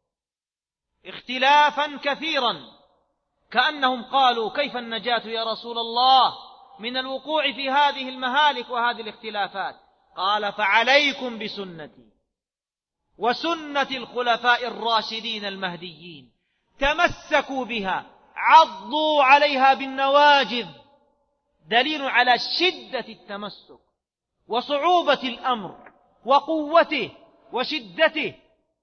اختلافا كثيرا. كأنهم قالوا: كيف النجاة يا رسول الله من الوقوع في هذه المهالك وهذه الاختلافات؟ قال: فعليكم بسنتي وسنة الخلفاء الراشدين المهديين، تمسكوا بها، عضوا عليها بالنواجذ. دليل على شدة التمسك وصعوبة الأمر وقوته وشدته.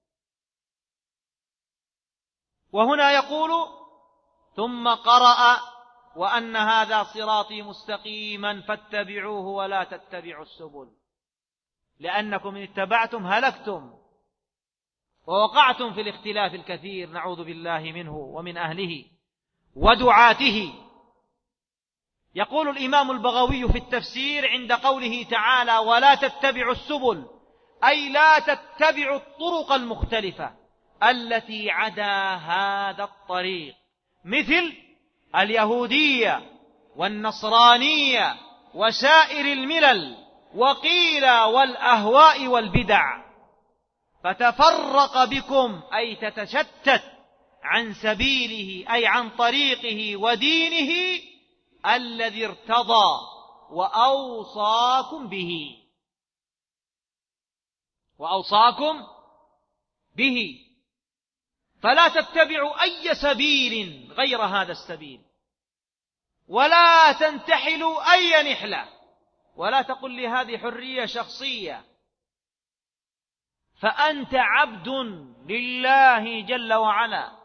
وهنا يقول: ثم قرأ: وأن هذا صراطي مستقيما فاتبعوه ولا تتبعوا السبل، لأنكم إن اتبعتم هلكتم ووقعتم في الاختلاف الكثير، نعوذ بالله منه ومن أهله ودعاته. يقول الإمام البغوي في التفسير عند قوله تعالى: ولا تتبعوا السبل، أي لا تتبعوا الطرق المختلفة التي عدا هذا الطريق، مثل اليهودية والنصرانية وسائر الملل، وقيل والأهواء والبدع، فتفرق بكم، أي تتشتت عن سبيله، أي عن طريقه ودينه الذي ارتضى وأوصاكم به فلا تتبعوا أي سبيل غير هذا السبيل، ولا تنتحلوا أي نحلة، ولا تقل لي هذه حرية شخصية، فأنت عبد لله جل وعلا.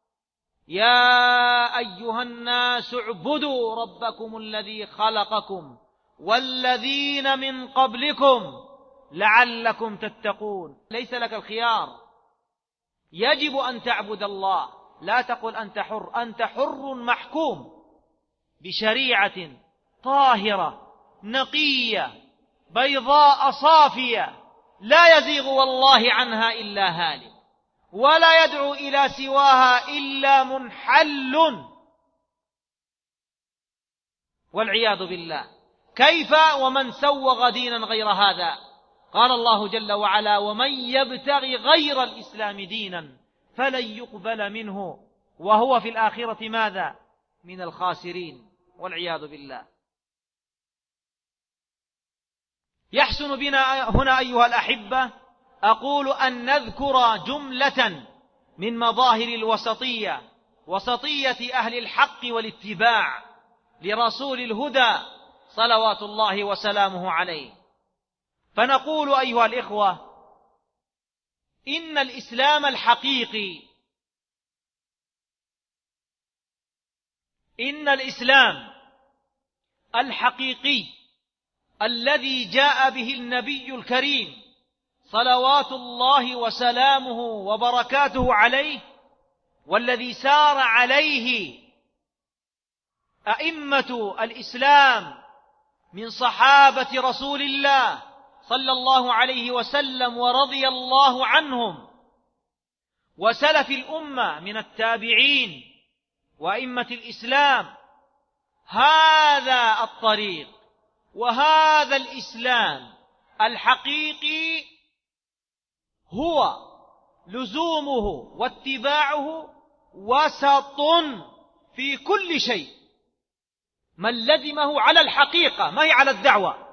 يا أيها الناس اعبدوا ربكم الذي خلقكم والذين من قبلكم لعلكم تتقون. ليس لك الخيار، يجب أن تعبد الله. لا تقل أنت حر، أنت حر محكوم بشريعة طاهرة نقية بيضاء صافية لا يزيغ والله عنها إلا هالك، ولا يدعو إلى سواها إلا منحل والعياذ بالله. كيف ومن سوغ دينا غير هذا؟ قال الله جل وعلا: ومن يبتغي غير الإسلام دينا فلن يقبل منه وهو في الآخرة ماذا؟ من الخاسرين والعياذ بالله. يحسن بنا هنا أيها الأحبة أقول أن نذكر جملة من مظاهر الوسطية، وسطية أهل الحق والاتباع لرسول الهدى صلوات الله وسلامه عليه. فنقول أيها الإخوة: إن الإسلام الحقيقي، إن الإسلام الحقيقي الذي جاء به النبي الكريم صلوات الله وسلامه وبركاته عليه، والذي سار عليه أئمة الإسلام من صحابة رسول الله صلى الله عليه وسلم ورضي الله عنهم، وسلف الأمة من التابعين وأئمة الإسلام، هذا الطريق وهذا الإسلام الحقيقي هو لزومه واتباعه وسط في كل شيء. من لزمه على الحقيقة، ما هي على الدعوة.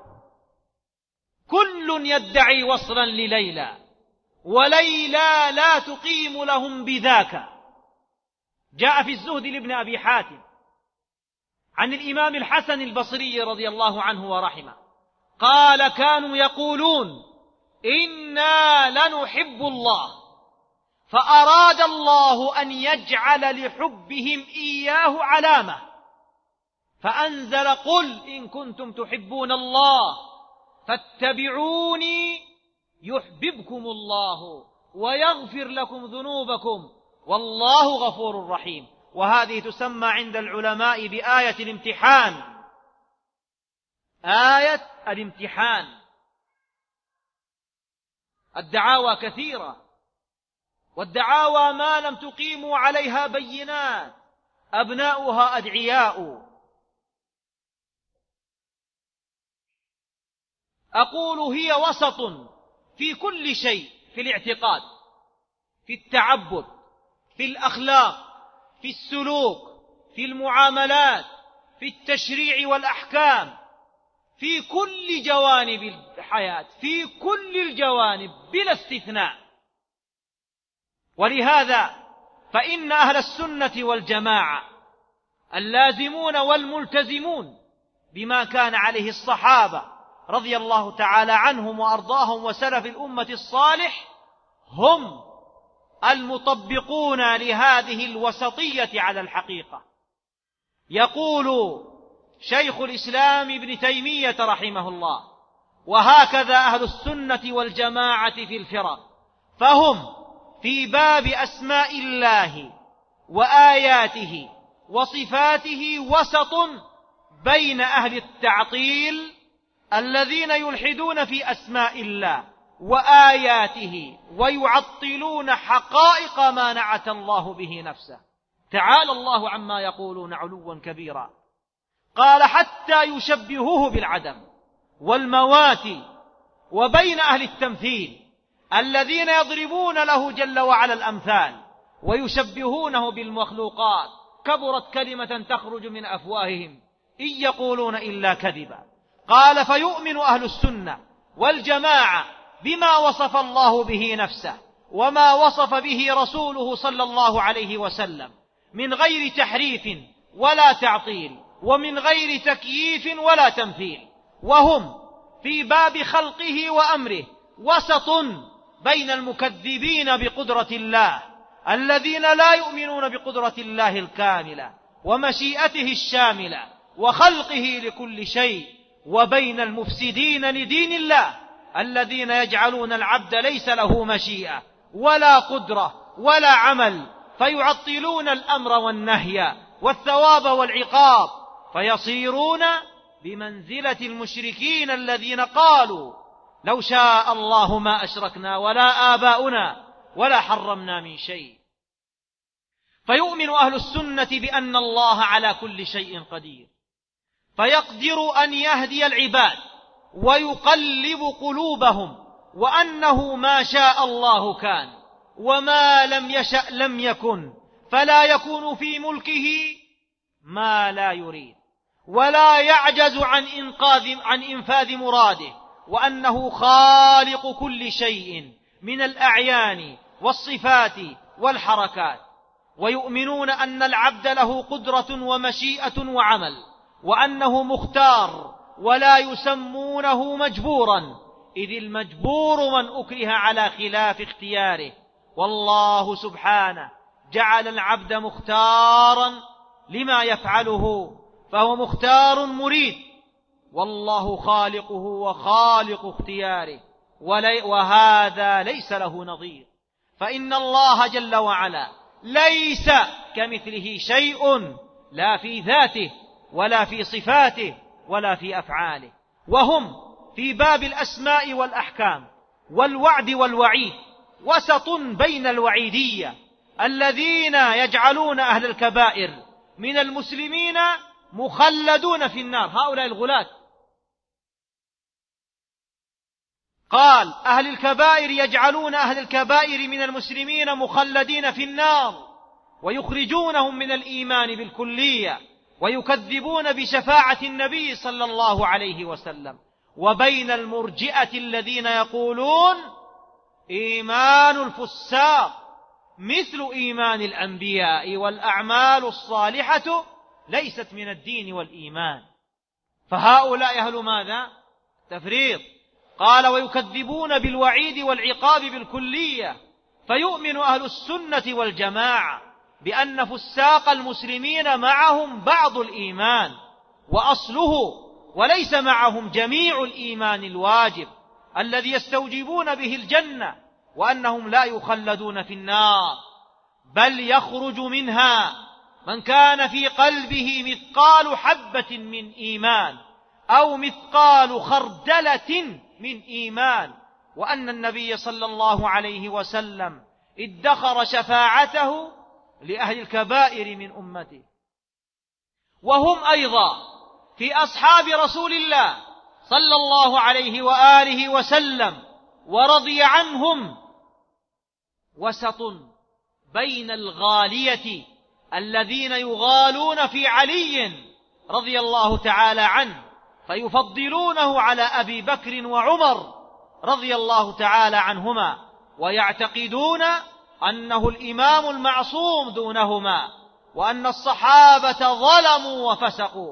كل يدعي وصلا لليلى وليلى لا تقيم لهم بذاك. جاء في الزهد لابن أبي حاتم عن الإمام الحسن البصري رضي الله عنه ورحمه قال: كانوا يقولون: إنا لنحب الله، فأراد الله أن يجعل لحبهم إياه علامة، فأنزل: قل إن كنتم تحبون الله فاتبعوني يحببكم الله ويغفر لكم ذنوبكم والله غفور رحيم. وهذه تسمى عند العلماء بآية الامتحان. آية الامتحان. الدعاوى كثيرة، والدعاوى ما لم تقيموا عليها بينات أبناؤها أدعياء. أقول هي وسط في كل شيء، في الاعتقاد، في التعبد، في الأخلاق، في السلوك، في المعاملات، في التشريع والأحكام، في كل جوانب الحياة، في كل الجوانب بلا استثناء. ولهذا فإن أهل السنة والجماعة اللازمون والملتزمون بما كان عليه الصحابة رضي الله تعالى عنهم وأرضاهم وسلف الأمة الصالح هم المطبقون لهذه الوسطية على الحقيقة. يقول شيخ الإسلام ابن تيمية رحمه الله: وهكذا أهل السنة والجماعة في الفرق، فهم في باب أسماء الله وآياته وصفاته وسط بين أهل التعطيل الذين يلحدون في أسماء الله وآياته ويعطلون حقائق ما نعت الله به نفسه، تعالى الله عما يقولون علوا كبيرا. قال: حتى يشبهوه بالعدم والموات، وبين أهل التمثيل الذين يضربون له جل وعلا الأمثال ويشبهونه بالمخلوقات. كبرت كلمة تخرج من أفواههم إن يقولون إلا كذبا. قال: فيؤمن أهل السنة والجماعة بما وصف الله به نفسه وما وصف به رسوله صلى الله عليه وسلم من غير تحريف ولا تعطيل ومن غير تكييف ولا تمثيل، وهم في باب خلقه وأمره وسط بين المكذبين بقدرة الله الذين لا يؤمنون بقدرة الله الكاملة ومشيئته الشاملة وخلقه لكل شيء، وبين المفسدين لدين الله الذين يجعلون العبد ليس له مشيئة ولا قدرة ولا عمل، فيعطلون الأمر والنهي والثواب والعقاب، فيصيرون بمنزلة المشركين الذين قالوا: لو شاء الله ما أشركنا ولا آباؤنا ولا حرمنا من شيء. فيؤمن أهل السنة بأن الله على كل شيء قدير، فيقدر أن يهدي العباد ويقلب قلوبهم، وأنه ما شاء الله كان وما لم يشأ لم يكن، فلا يكون في ملكه ما لا يريد ولا يعجز عن إنفاذ مراده، وأنه خالق كل شيء من الأعيان والصفات والحركات. ويؤمنون أن العبد له قدرة ومشيئة وعمل، وأنه مختار ولا يسمونه مجبورا، إذ المجبور من أكره على خلاف اختياره، والله سبحانه جعل العبد مختارا لما يفعله، فهو مختار مريد، والله خالقه وخالق اختياره، وهذا ليس له نظير، فإن الله جل وعلا ليس كمثله شيء، لا في ذاته ولا في صفاته ولا في أفعاله. وهم في باب الأسماء والأحكام والوعد والوعيد وسط بين الوعيدية الذين يجعلون أهل الكبائر من المسلمين مخلدون في النار، هؤلاء الغلاة. قال: أهل الكبائر يجعلون أهل الكبائر من المسلمين مخلدين في النار، ويخرجونهم من الإيمان بالكلية، ويكذبون بشفاعة النبي صلى الله عليه وسلم. وبين المرجئة الذين يقولون إيمان الفساق مثل إيمان الأنبياء، والأعمال الصالحة ليست من الدين والإيمان، فهؤلاء أهل ماذا؟ تفريط. قال: ويكذبون بالوعيد والعقاب بالكلية. فيؤمن أهل السنة والجماعة بأن فساق المسلمين معهم بعض الإيمان وأصله، وليس معهم جميع الإيمان الواجب الذي يستوجبون به الجنة، وأنهم لا يخلدون في النار، بل يخرج منها من كان في قلبه مثقال حبة من إيمان أو مثقال خردلة من إيمان، وأن النبي صلى الله عليه وسلم ادخر شفاعته لأهل الكبائر من أمته. وهم أيضا في أصحاب رسول الله صلى الله عليه وآله وسلم ورضي عنهم وسط بين الغالية الذين يغالون في علي رضي الله تعالى عنه، فيفضلونه على أبي بكر وعمر رضي الله تعالى عنهما، ويعتقدون أنه الإمام المعصوم دونهما، وأن الصحابة ظلموا وفسقوا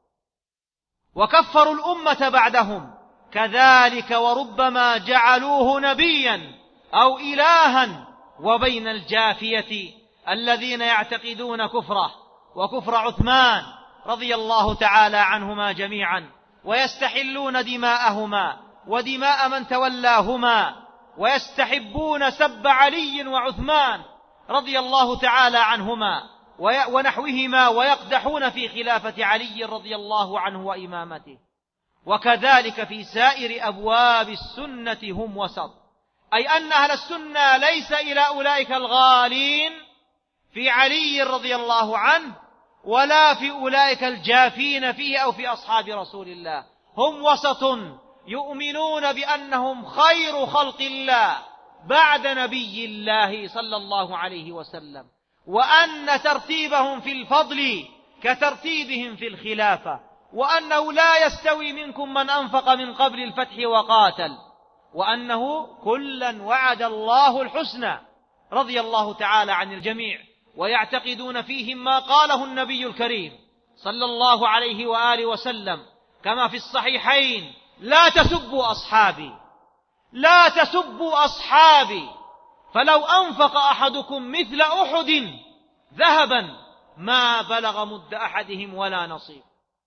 وكفروا الأمة بعدهم كذلك، وربما جعلوه نبيا أو إلها. وبين الجافية الذين يعتقدون كفره وكفر عثمان رضي الله تعالى عنهما جميعا، ويستحلون دماءهما ودماء من تولاهما، ويستحبون سب علي وعثمان رضي الله تعالى عنهما ونحوهما، ويقدحون في خلافة علي رضي الله عنه وإمامته. وكذلك في سائر أبواب السنة هم وسط، أي أن أهل السنة ليس إلى أولئك الغالين في علي رضي الله عنه ولا في أولئك الجافين فيه أو في أصحاب رسول الله، هم وسط يؤمنون بأنهم خير خلق الله بعد نبي الله صلى الله عليه وسلم، وأن ترتيبهم في الفضل كترتيبهم في الخلافة، وأنه لا يستوي منكم من أنفق من قبل الفتح وقاتل، وأنه كلا وعد الله الحسنى، رضي الله تعالى عن الجميع، ويعتقدون فيهم ما قاله النبي الكريم صلى الله عليه وآله وسلم كما في الصحيحين: لا تسبوا أصحابي، لا تسبوا أصحابي، فلو أنفق أحدكم مثل أحد ذهبا ما بلغ مد أحدهم ولا نصيب،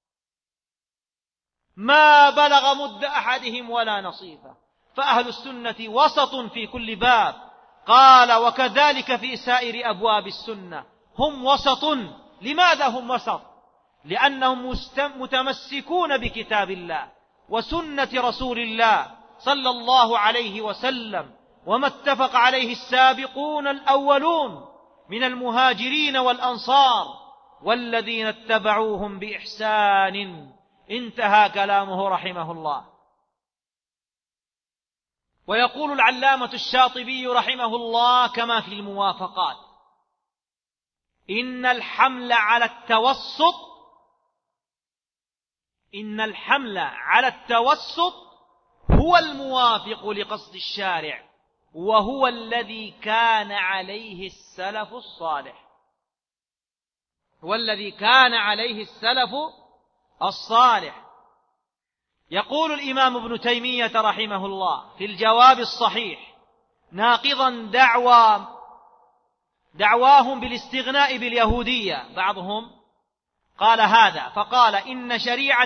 ما بلغ مد أحدهم ولا نصيبه. فأهل السنة وسط في كل باب. قال: وكذلك في سائر أبواب السنة هم وسط. لماذا هم وسط؟ لأنهم متمسكون بكتاب الله وسنة رسول الله صلى الله عليه وسلم، وما اتفق عليه السابقون الأولون من المهاجرين والأنصار والذين اتبعوهم بإحسان. انتهى كلامه رحمه الله. ويقول العلامة الشاطبي رحمه الله كما في الموافقات: إن الحمل على التوسط هو الموافق لقصد الشارع، وهو الذي كان عليه السلف الصالح، والذي كان عليه السلف الصالح. يقول الإمام ابن تيمية رحمه الله في الجواب الصحيح ناقضا دعواهم بالاستغناء باليهودية، بعضهم قال هذا فقال: إن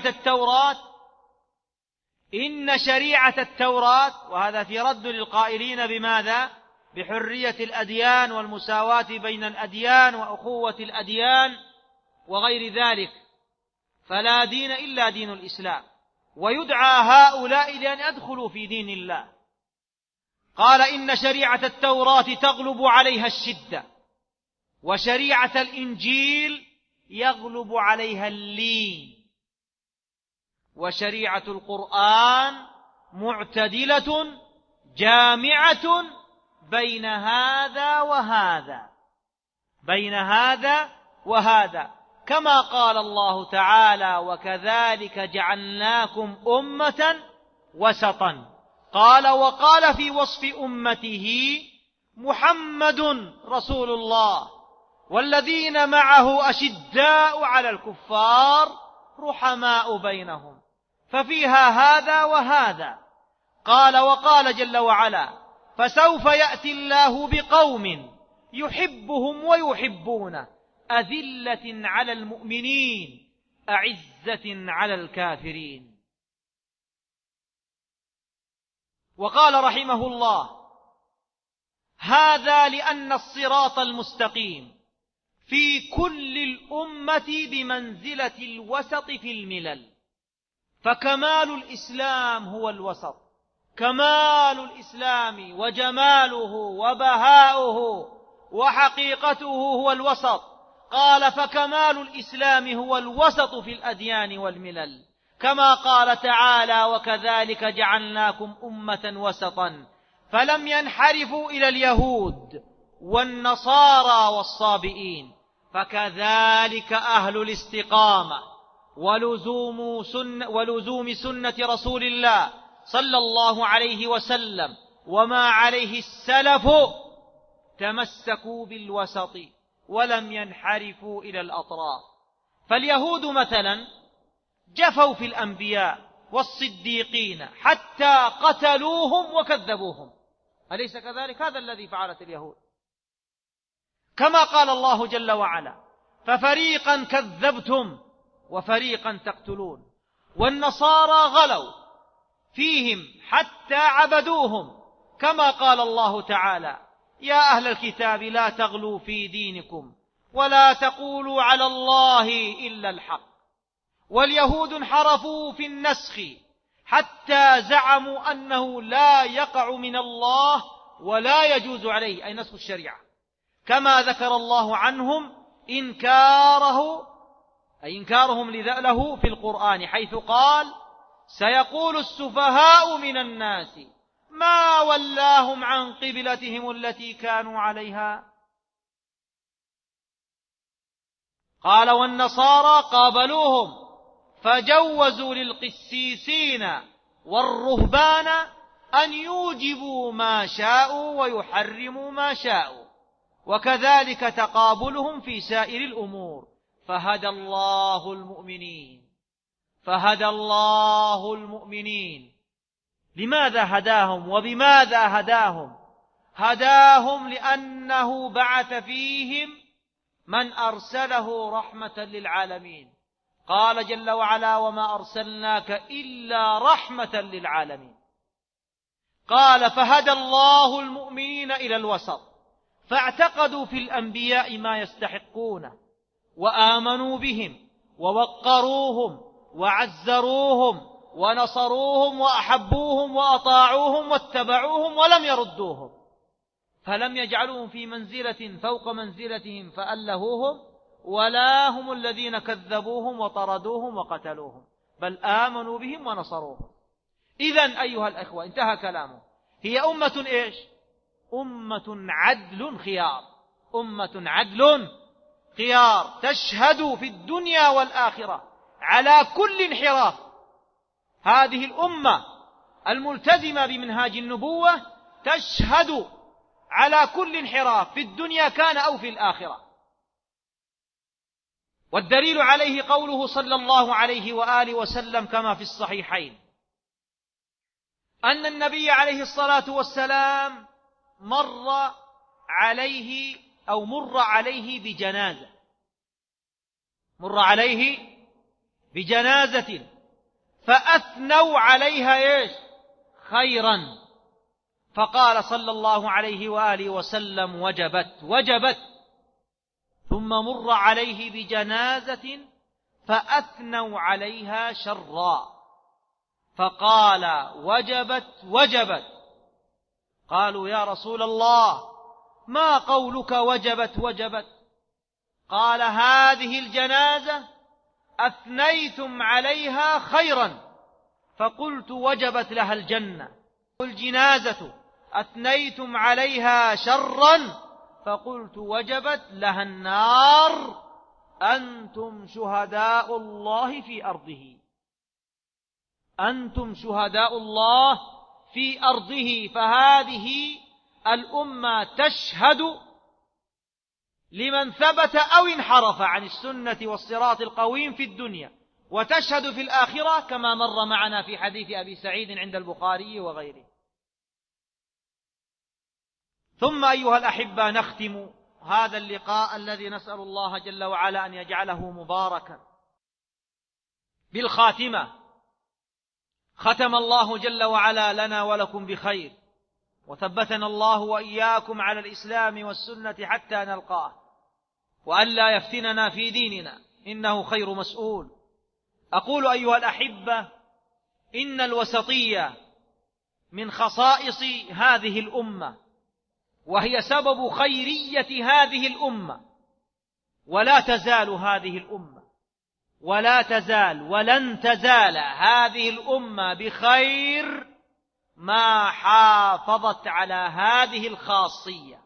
شريعة التوراة، وهذا في رد للقائلين بماذا؟ بحرية الأديان والمساواة بين الأديان وأخوة الأديان وغير ذلك، فلا دين إلا دين الإسلام، ويدعى هؤلاء لأن يدخلوا في دين الله. قال: إن شريعة التوراة تغلب عليها الشدة، وشريعة الإنجيل يغلب عليها اللين، وشريعة القرآن معتدلة جامعة بين هذا وهذا، كما قال الله تعالى: وكذلك جعلناكم أمة وسطا. وقال في وصف أمته: محمد رسول الله والذين معه أشداء على الكفار رحماء بينهم، ففيها هذا وهذا. وقال جل وعلا: فسوف يأتي الله بقوم يحبهم ويحبونه أذلة على المؤمنين أعزة على الكافرين. وقال رحمه الله: هذا لأن الصراط المستقيم في كل الأمة بمنزلة الوسط في الملل، فكمال الإسلام هو الوسط، كمال الإسلام وجماله وبهاؤه وحقيقته هو الوسط. قال: فكمال الإسلام هو الوسط في الأديان والملل، كما قال تعالى: وكذلك جعلناكم أمة وسطا، فلم ينحرفوا إلى اليهود والنصارى والصابئين. فكذلك أهل الاستقامة ولزوم سنة رسول الله صلى الله عليه وسلم وما عليه السلف تمسكوا بالوسط ولم ينحرفوا إلى الأطراف. فاليهود مثلا جفوا في الأنبياء والصديقين حتى قتلوهم وكذبوهم، أليس كذلك؟ هذا الذي فعلت اليهود، كما قال الله جل وعلا: ففريقا كذبتم وفريقا تقتلون. والنصارى غلوا فيهم حتى عبدوهم، كما قال الله تعالى: يا أهل الكتاب لا تغلوا في دينكم ولا تقولوا على الله إلا الحق. واليهود انحرفوا في النسخ حتى زعموا أنه لا يقع من الله ولا يجوز عليه، أي نسخ الشريعة، كما ذكر الله عنهم إنكارهم له في القرآن، حيث قال: سيقول السفهاء من الناس ما ولاهم عن قبلتهم التي كانوا عليها. قال: والنصارى قابلوهم فجوزوا للقسيسين والرهبان أن يوجبوا ما شاءوا ويحرموا ما شاءوا، وكذلك تقابلهم في سائر الأمور. فهدى الله المؤمنين، فهدى الله المؤمنين. لماذا هداهم وبماذا هداهم؟ هداهم لأنه بعث فيهم من أرسله رحمة للعالمين. قال جل وعلا: وما أرسلناك إلا رحمة للعالمين. قال: فهدى الله المؤمنين إلى الوسط، فاعتقدوا في الأنبياء ما يستحقونه، وآمنوا بهم ووقروهم وعزروهم ونصروهم وأحبوهم وأطاعوهم واتبعوهم ولم يردوهم، فلم يجعلوهم في منزلة فوق منزلتهم فألهوهم، ولا هم الذين كذبوهم وطردوهم وقتلوهم، بل آمنوا بهم ونصروهم. إذن أيها الأخوة، انتهى كلامه. هي أمة إيش؟ أمة عدل خيار، أمة عدل خيار، تشهد في الدنيا والآخرة على كل انحراف. هذه الأمة الملتزمة بمنهاج النبوة تشهد على كل انحراف في الدنيا كان أو في الآخرة. والدليل عليه قوله صلى الله عليه وآله وسلم كما في الصحيحين أن النبي عليه الصلاة والسلام مر عليه بجنازة فأثنوا عليها إيش؟ خيرا، فقال صلى الله عليه وآله وسلم: وجبت. ثم مر عليه بجنازة فأثنوا عليها شرا، فقال: وجبت. قالوا: يا رسول الله، ما قولك وجبت؟ قال: هذه الجنازة أثنيتم عليها خيرا فقلت وجبت لها الجنة، والجنازة أثنيتم عليها شرا فقلت وجبت لها النار. أنتم شهداء الله في أرضه، أنتم شهداء الله في أرضه. فهذه الأمة تشهد لمن ثبت أو انحرف عن السنة والصراط القويم في الدنيا، وتشهد في الآخرة كما مر معنا في حديث أبي سعيد عند البخاري وغيره. ثم أيها الأحبة، نختم هذا اللقاء الذي نسأل الله جل وعلا أن يجعله مباركا بالخاتمة. ختم الله جل وعلا لنا ولكم بخير، وثبتنا الله وإياكم على الإسلام والسنة حتى نلقاه، وأن لا يفتننا في ديننا إنه خير مسؤول. أقول أيها الأحبة: إن الوسطية من خصائص هذه الأمة، وهي سبب خيرية هذه الأمة، ولا تزال هذه الأمة ولن تزال هذه الأمة بخير ما حافظت على هذه الخاصية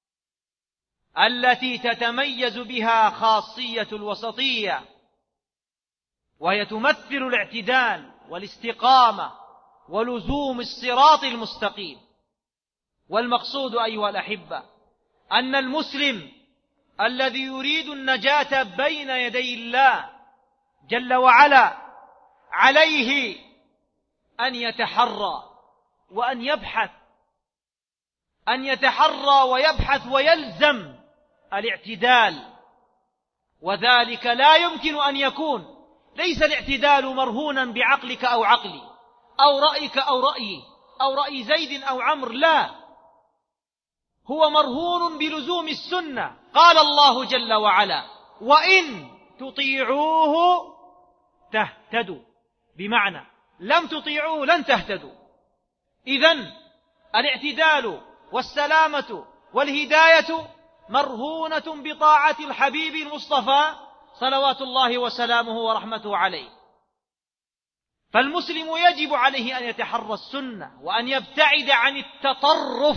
التي تتميز بها خاصية الوسطية، وهي تمثل الاعتدال والاستقامة ولزوم الصراط المستقيم. والمقصود أيها الأحبة أن المسلم الذي يريد النجاة بين يدي الله جل وعلا عليه أن يتحرى وأن يبحث، أن يتحرى ويبحث ويلزم الاعتدال. وذلك لا يمكن أن يكون، ليس الاعتدال مرهونا بعقلك أو عقلي أو رأيك أو رأيي أو رأي زيد أو عمرو، لا، هو مرهون بلزوم السنة. قال الله جل وعلا: وإن تطيعوه تهتدوا، بمعنى لم تطيعوه لن تهتدوا. إذن الاعتدال والسلامة والهداية مرهونة بطاعة الحبيب المصطفى صلوات الله وسلامه ورحمته عليه. فالمسلم يجب عليه أن يتحرى السنة وأن يبتعد عن التطرف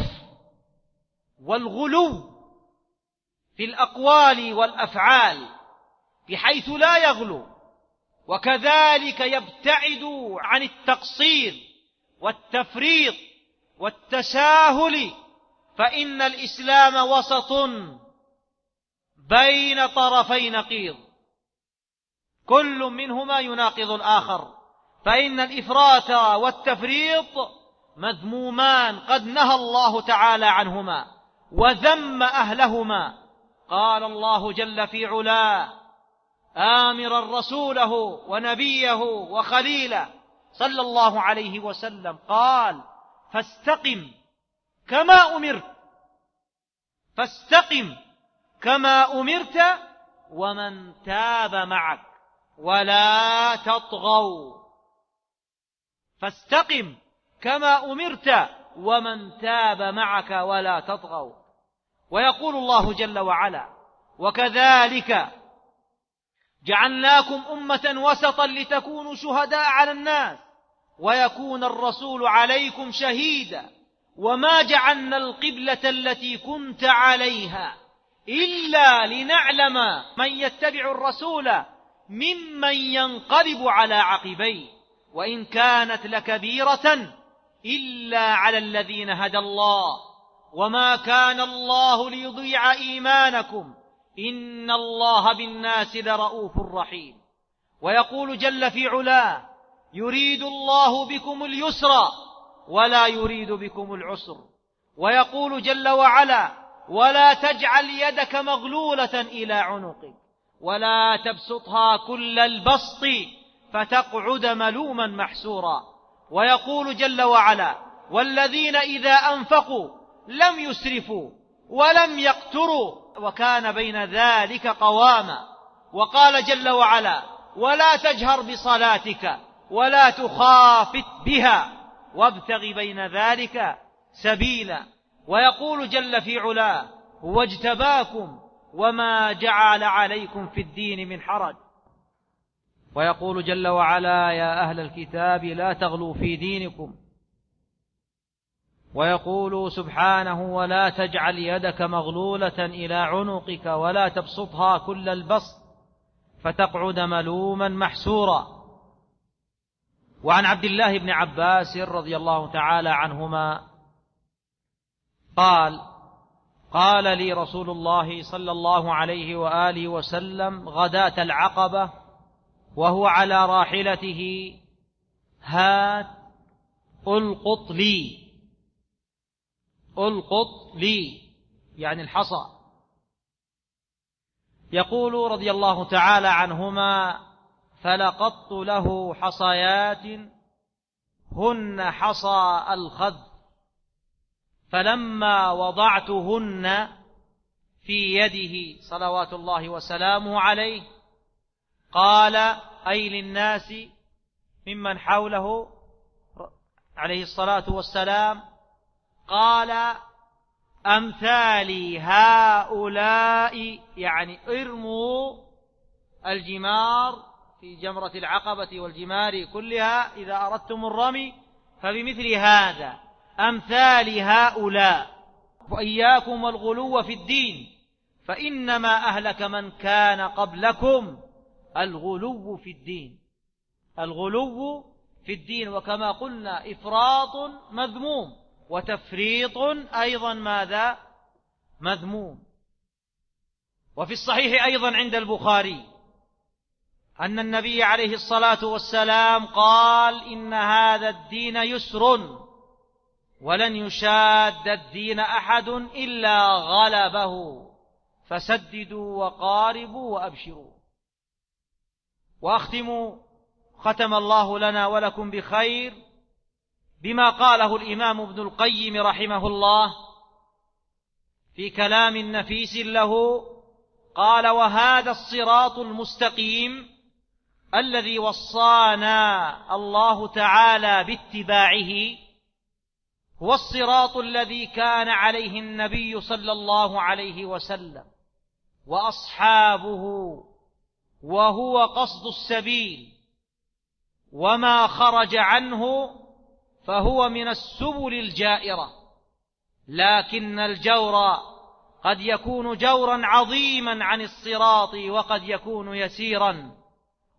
والغلو في الأقوال والأفعال، بحيث لا يغلو وكذلك يبتعد عن التقصير والتفريط والتساهل، فإن الإسلام وسط بين طرفي نقيض كل منهما يناقض الآخر، فإن الإفراط والتفريط مذمومان قد نهى الله تعالى عنهما وذم أهلهما. قال الله جل في علاه آمرا رسوله ونبيه وخليله صلى الله عليه وسلم، قال فاستقم كما أمرت ومن تاب معك ولا تطغوا. فاستقم كما أمرت ومن تاب معك ولا تطغوا. ويقول الله جل وعلا وكذلك جعلناكم أمة وسطا لتكونوا شهداء على الناس ويكون الرسول عليكم شهيدا وما جعلنا القبلة التي كنت عليها إلا لنعلم من يتبع الرسول ممن ينقلب على عقبيه وإن كانت لكبيرة إلا على الذين هدى الله وما كان الله ليضيع إيمانكم إن الله بالناس لرؤوف رحيم. ويقول جل في علاه يريد الله بكم اليسر ولا يريد بكم العسر. ويقول جل وعلا ولا تجعل يدك مغلولة إلى عنقك ولا تبسطها كل البسط فتقعد ملوما محسورا. ويقول جل وعلا والذين إذا أنفقوا لم يسرفوا ولم يقتروا وكان بين ذلك قواما. وقال جل وعلا ولا تجهر بصلاتك ولا تخافت بها وابتغ بين ذلك سبيلا. ويقول جل في علاه هو اجتباكم وما جعل عليكم في الدين من حرج. ويقول جل وعلا يا أهل الكتاب لا تغلوا في دينكم. ويقول سبحانه ولا تجعل يدك مغلولة إلى عنقك ولا تبسطها كل البسط فتقعد ملوما محسورا. وعن عبد الله بن عباس رضي الله تعالى عنهما قال لي رسول الله صلى الله عليه وآله وسلم غداة العقبة وهو على راحلته هات ألقط لي يعني الحصى. يقول رضي الله تعالى عنهما فلقطت له حصيات هن حصى الخذ فلما وضعتهن في يده صلوات الله وسلامه عليه قال أي للناس ممن حوله عليه الصلاة والسلام قال أمثالي هؤلاء يعني ارموا الجمار في جمرة العقبة والجمار كلها إذا أردتم الرمي فبمثل هذا أمثال هؤلاء وإياكم والغلو في الدين فإنما أهلك من كان قبلكم الغلو في الدين وكما قلنا إفراط مذموم وتفريط أيضا ماذا مذموم. وفي الصحيح أيضا عند البخاري أن النبي عليه الصلاة والسلام قال إن هذا الدين يسر ولن يشاد الدين أحد إلا غلبه فسددوا وقاربوا وأبشروا. ختم الله لنا ولكم بخير بما قاله الإمام ابن القيم رحمه الله في كلام نفيس له قال وهذا الصراط المستقيم الذي وصانا الله تعالى باتباعه هو الصراط الذي كان عليه النبي صلى الله عليه وسلم وأصحابه وهو قصد السبيل وما خرج عنه فهو من السبل الجائرة لكن الجور قد يكون جورا عظيما عن الصراط وقد يكون يسيرا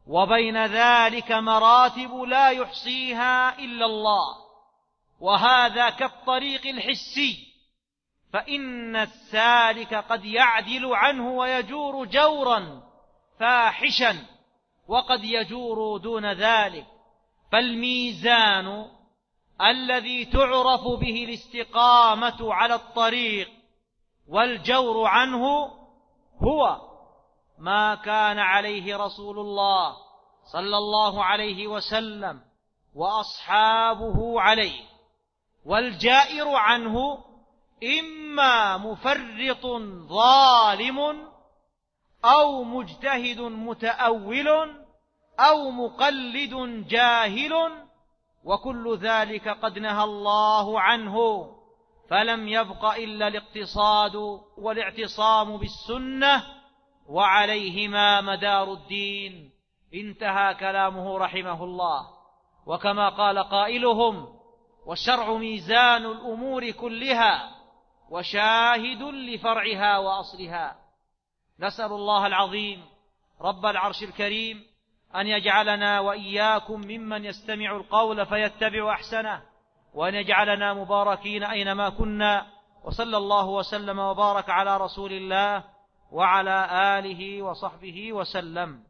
وبين ذلك مراتب لا يحصيها إلا الله، وهذا كالطريق الحسي، فإن السالك قد يعدل عنه ويجور جورا فاحشا، وقد يجور دون ذلك. فالميزان الذي تعرف به الاستقامة على الطريق والجور عنه هو ما كان عليه رسول الله صلى الله عليه وسلم وأصحابه عليه، والجائر عنه إما مفرط ظالم أو مجتهد متأول أو مقلد جاهل، وكل ذلك قد نهى الله عنه، فلم يبق إلا الاقتصاد والاعتصام بالسنة، وعليهما مدار الدين. انتهى كلامه رحمه الله. وكما قال قائلهم: والشرع ميزان الأمور كلها وشاهد لفرعها وأصلها. نسأل الله العظيم رب العرش الكريم أن يجعلنا وإياكم ممن يستمع القول فيتبع أحسنه، وأن يجعلنا مباركين أينما كنا. وصلى الله وسلم وبارك على رسول الله وعلى آله وصحبه وسلم.